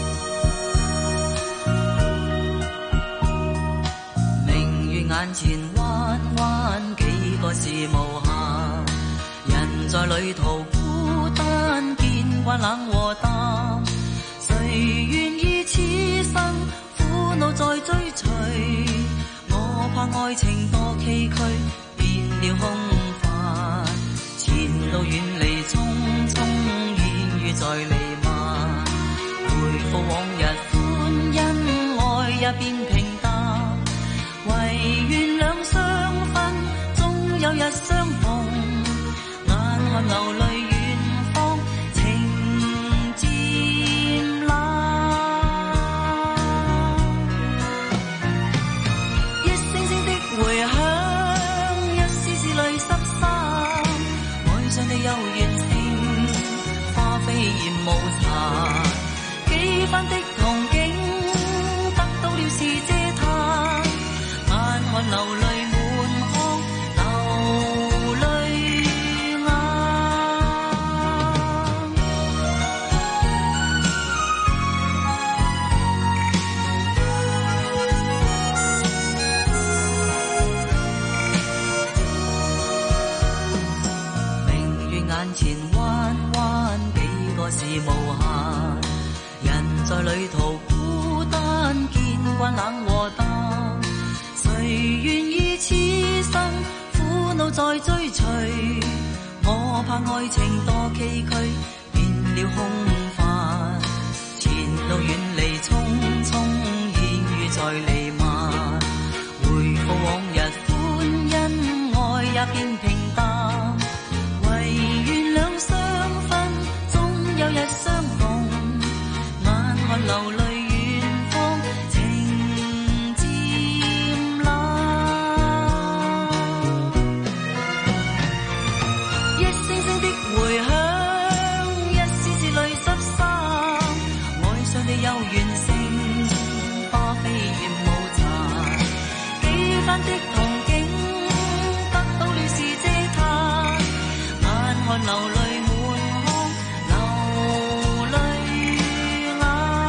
S10: 明月眼前彎彎幾個是無限，人在旅途孤單見慣冷和淡，誰願意此生苦惱再追隨？我怕愛情多崎嶇，變了空泛，前路遠離匆匆，煙雨在彌漫，回復往日歡欣，愛也變平淡，唯願兩相分，終有日相逢，眼看流淚遠方，情漸冷。一聲聲的回響，一絲絲淚濕衫，愛上你幽怨性，花飛艷無殘，幾番的憧憬，得到了是嗟嘆，眼看流淚滿腔，流淚眼。明月眼前彎彎幾個是無限，人在旅途孤單見慣冷和淡，誰願意此生苦惱再追隨？我怕愛情多崎嶇，變了空泛，前路遠離匆匆，煙雨在彌漫，回復往日歡欣，愛也變平淡，唯願兩相分，終有日相逢，眼看流淚遠方，情漸冷。一聲聲的回響，一絲絲淚濕衫，愛上你幽怨性，花飛艷無殘，幾番的憧憬，得到了是嗟嘆，眼看流淚滿腔，流淚眼。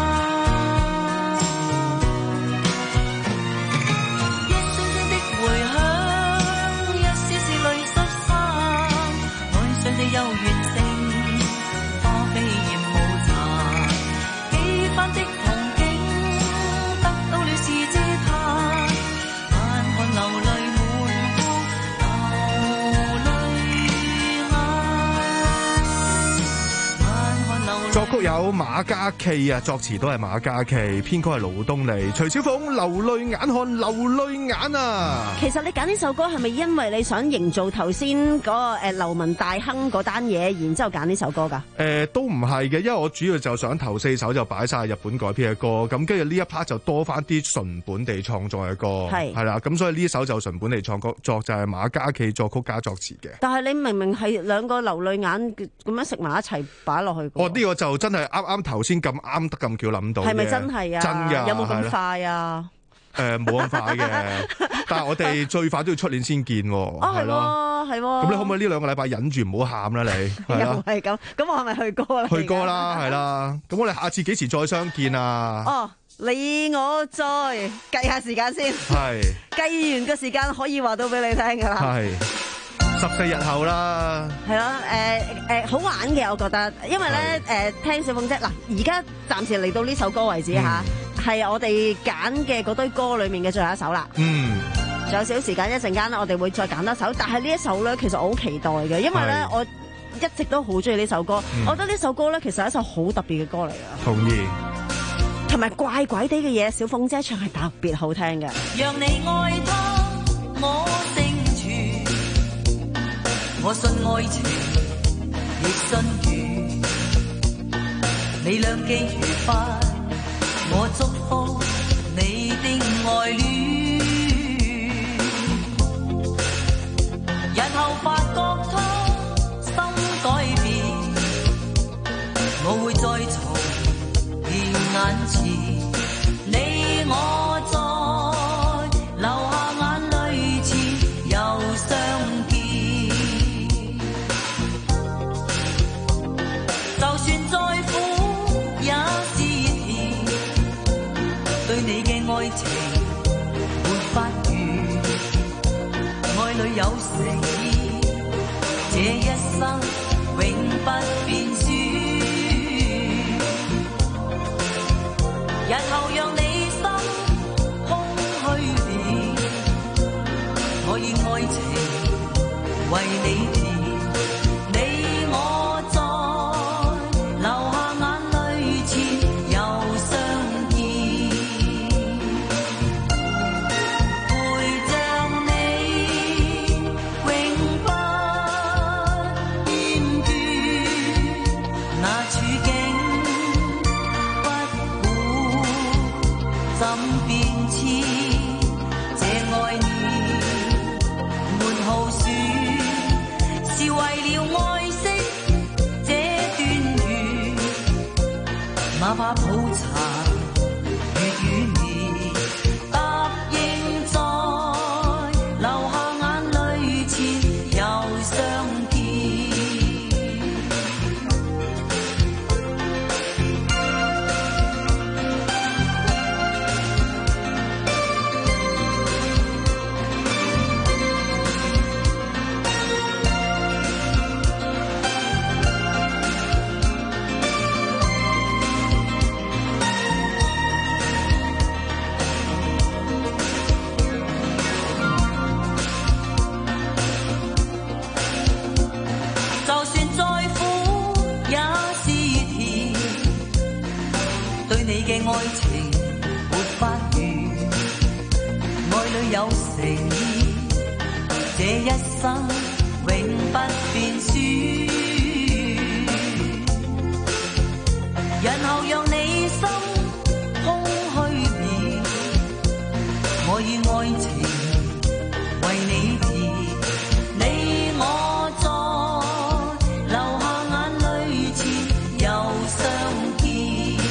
S10: 一聲聲的回響，一絲絲淚濕衫，愛上你幽怨性，花飛艷無殘，幾番的憧憬，得到了是嗟嘆，眼看流淚滿腔，流淚眼，眼看流淚。
S19: 作曲有馬嘉祺啊，作詞都係馬嘉祺，編曲係盧東尼。徐小鳳流淚眼看流淚眼啊！
S9: 其實你揀呢首歌係咪因為你想營造頭先嗰個誒流民大亨嗰單嘢，然之後揀呢首歌㗎？
S19: 誒、呃、都唔係嘅，因為我主要就想頭四首就擺晒日本改編嘅歌，咁跟住呢一 part 就多翻啲純本地創作嘅歌，係係啦，咁所以呢首就純本地創作作就係馬嘉祺作曲加作詞嘅。
S9: 但係你明明係兩個流淚眼咁樣食埋一齊擺落去嘅。
S19: 哦，呢、這個就真係啱啱頭先咁啱得咁巧諗到嘅。
S9: 係咪真係啊？
S19: 真㗎，
S9: 有冇咁快啊？
S19: 誒冇咁快嘅，但係我哋最快都要出年先見喎。
S9: 哦，係喎，係喎。
S19: 咁你可唔可以呢兩個禮拜忍住唔好喊啦？你
S9: 又係咁，咁我係咪去歌啦？
S19: 去歌啦，係啦。咁我哋下次幾時再相見啊？
S9: 哦，你我再計下時間先。
S19: 係。
S9: 計完個時間可以話到俾你聽㗎啦。
S19: 係。十四日後啦。
S9: 係咯，誒誒好玩嘅，我覺得，因為咧誒聽小鳳姐嗱，而家暫時嚟到呢首歌為止嚇。係我哋揀嘅嗰堆歌裏面嘅最後一首啦。嗯，仲有少少時間，一陣間咧我哋會再揀多首。但係呢一首咧，其實我好期待嘅，因為咧我一直都好中意呢首歌。
S19: 嗯、
S9: 我覺得呢首歌咧，其實係一首好特別嘅歌嚟㗎。
S19: 同意。
S9: 同埋怪怪地嘅嘢，小鳳姐唱係特別好聽嘅。
S10: 讓你愛他，我成全，我信愛情，亦信緣。你兩機愉快，我祝福你的愛戀。日後發覺他心改變，我會再重現眼前，你我再流下眼淚前又相見。就算再苦也是甜，對你嘅愛情沒法完，愛裏有誠意，這一生永不變輸。日後讓你心空虛變，我以愛情為你填，你我再流下眼淚前又相見，陪着你永不厭倦，那處境怎變遷？這愛念滿浩書，是為了愛惜這段緣。哪怕抱殘月與年，答應在流下眼淚前又相見。愛情沒法完，愛裏有誠意，這一生永不變輸。然後讓你心空虛變，我以愛情為你填，你我再流下眼淚前又相見。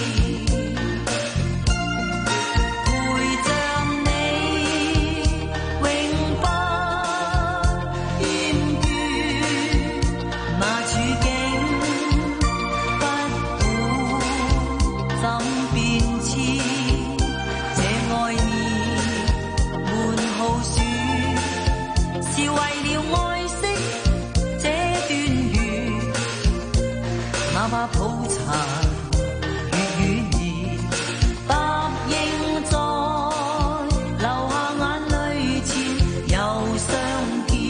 S10: 哪怕抱殘月與年，答應在流下眼淚前又相見，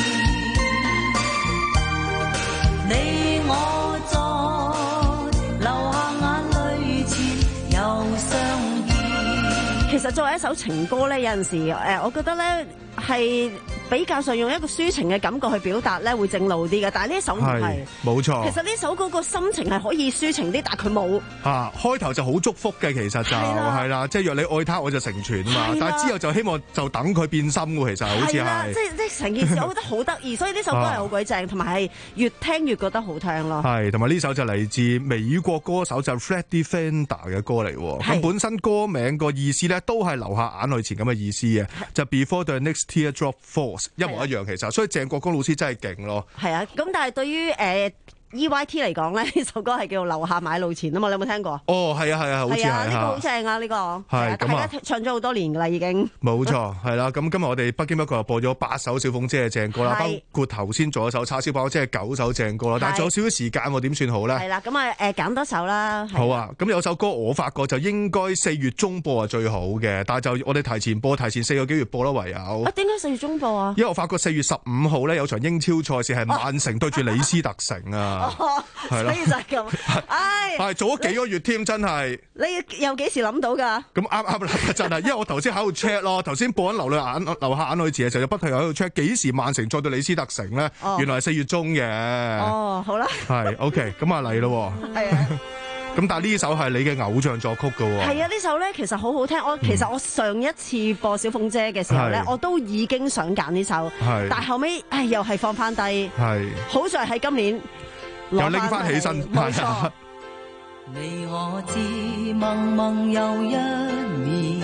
S10: 你我在流下眼淚前又相見。
S9: 其實作為一首情歌咧，有陣時誒，我覺得咧係比較上用一個抒情嘅感覺去表達咧，會正路啲嘅。但係呢一首唔係，
S19: 冇錯。
S9: 其實呢首歌個心情係可以抒情啲，但係佢冇。
S19: 嚇，開頭就好祝福嘅，其實就係啦，即係若你愛他，我就成全啊嘛。但係之後就希望就等佢變心喎，其實好似係。
S9: 即係即係成件事，我覺得好得意，所以呢首歌係好鬼正，同埋係越聽越覺得好聽咯。
S19: 係，同埋呢首就嚟自美國歌手就 Freddie Fender 嘅歌嚟喎。咁本身歌名個意思咧都係流下眼淚前咁嘅意思嘅，就 Before the next teardrop falls 一模一樣，其實，所以鄭國江老師真係勁咯。
S9: 係啊，咁但係對於誒 E Y T 嚟講咧，呢首歌係叫做樓下買路錢啊嘛，你有冇聽過？
S19: 哦，係啊，係啊，好似係
S9: 啊，呢、這個好
S19: 嚇。
S9: 正啊，呢、這個
S19: 係咁啊，
S9: 大家唱咗好多年噶啦，已經。
S19: 冇錯，係啦。咁今日我哋北京不過又播咗八首小鳳姐嘅正歌啦，包
S9: 係
S19: 括頭先做一首叉燒包，即係九首正歌啦。但係仲有少少時間喎，點算好咧？
S9: 係啦，咁啊誒揀多首啦。
S19: 好啊，咁有首歌我發覺就應該四月中播係最好嘅，但係就我哋提前播，提前四個幾月播啦，唯有。
S9: 啊，點解四月中播啊？
S19: 因為我發覺四月十五號咧有場英超賽事係曼城對住李斯特城啊，係啦，
S9: 所以就係咁。唉，
S19: 係做咗幾個月添，真係。
S9: 你又幾時諗到㗎？
S19: 咁啱啱啦，真係，因為我頭先喺度 check 咯，頭先播緊流淚眼流下眼淚詞嘅時候，就不停喺度 check 幾時曼城再對李斯特城咧，
S9: 哦
S19: 原來係四月中嘅。
S9: 哦，好啦。
S19: 係 OK，咁啊嚟咯。
S9: 係啊。
S19: 咁但係呢首係你嘅偶像作曲㗎喎。
S9: 係啊，呢首咧其實好好聽。我其實我上一次播小鳳姐嘅時候咧，
S19: 係
S9: 我都已經想揀呢首，
S19: 係
S9: 但係後尾唉又係放翻低。
S19: 係。
S9: 好在喺今年
S19: 又拎翻起身，
S9: 冇錯。
S10: 你可知茫茫又一年，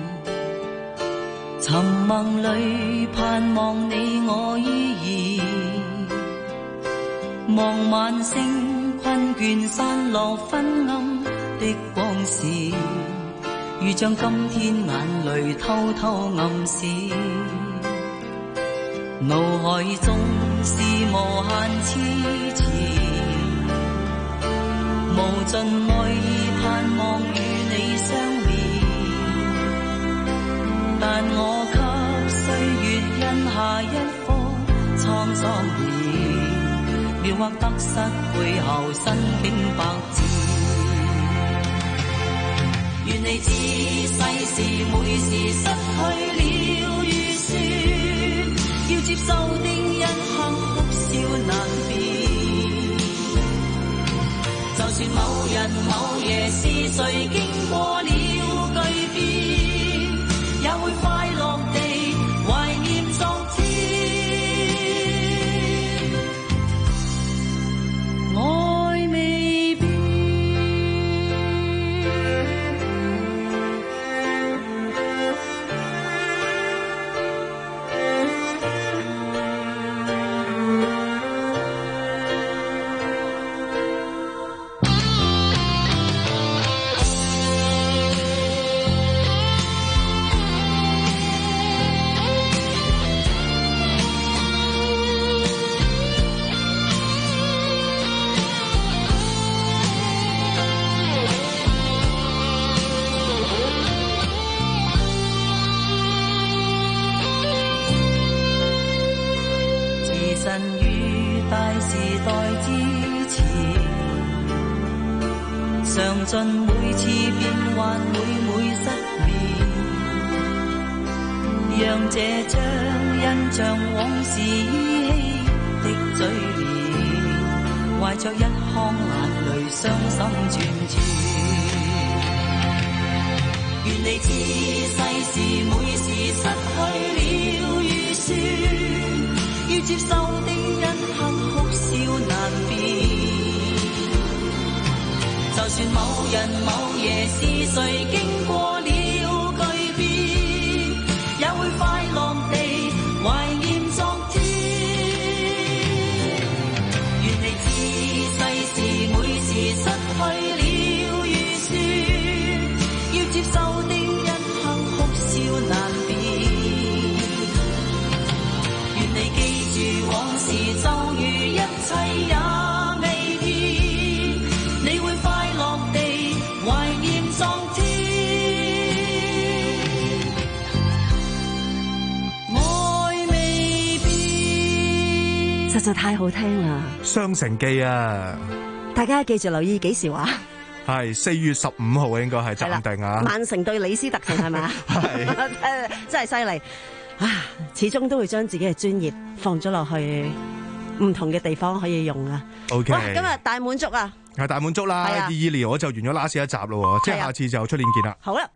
S10: 尋夢裏盼望你我依然，望晚星困倦散落昏暗的光線，如將今天眼淚偷偷暗示，腦海中是無限痴纏，無盡愛意盼望與你相連，但我給歲月印下一顆滄桑臉，描畫得失背後身經百戰。願你知世事每時失去了預算，要接受定因幸哭笑難辨。就算某日某夜是誰經過了巨變，也會快樂地懷念昨天。愛未變。嘗盡每次變幻，每每失眠，讓這張印象往事依稀的嘴臉，懷着一腔眼淚，傷心轉轉。願你知世事每時失去了預算，要接受定因幸哭笑難辨。就算某日某夜是誰經過了巨變，也會快樂地懷念昨天。願你知世事每時失去了預算，要接受定因幸哭笑難辨。願你記住往事就如一切也實在太好聽啦！
S19: 雙城記啊，
S9: 大家記住留意幾時話？
S19: 係四月十五號應該係暫定啊。
S9: 曼城對李斯特城係咪啊？係，真係犀利啊！始終都會將自己嘅專業放咗落去唔同嘅地方可以用啊。
S19: OK，
S9: 哇，今日大滿足啊！
S19: 係大滿足啦，二二年我就完咗 last 一集咯，即係下次就出年見啦。
S9: 好啦。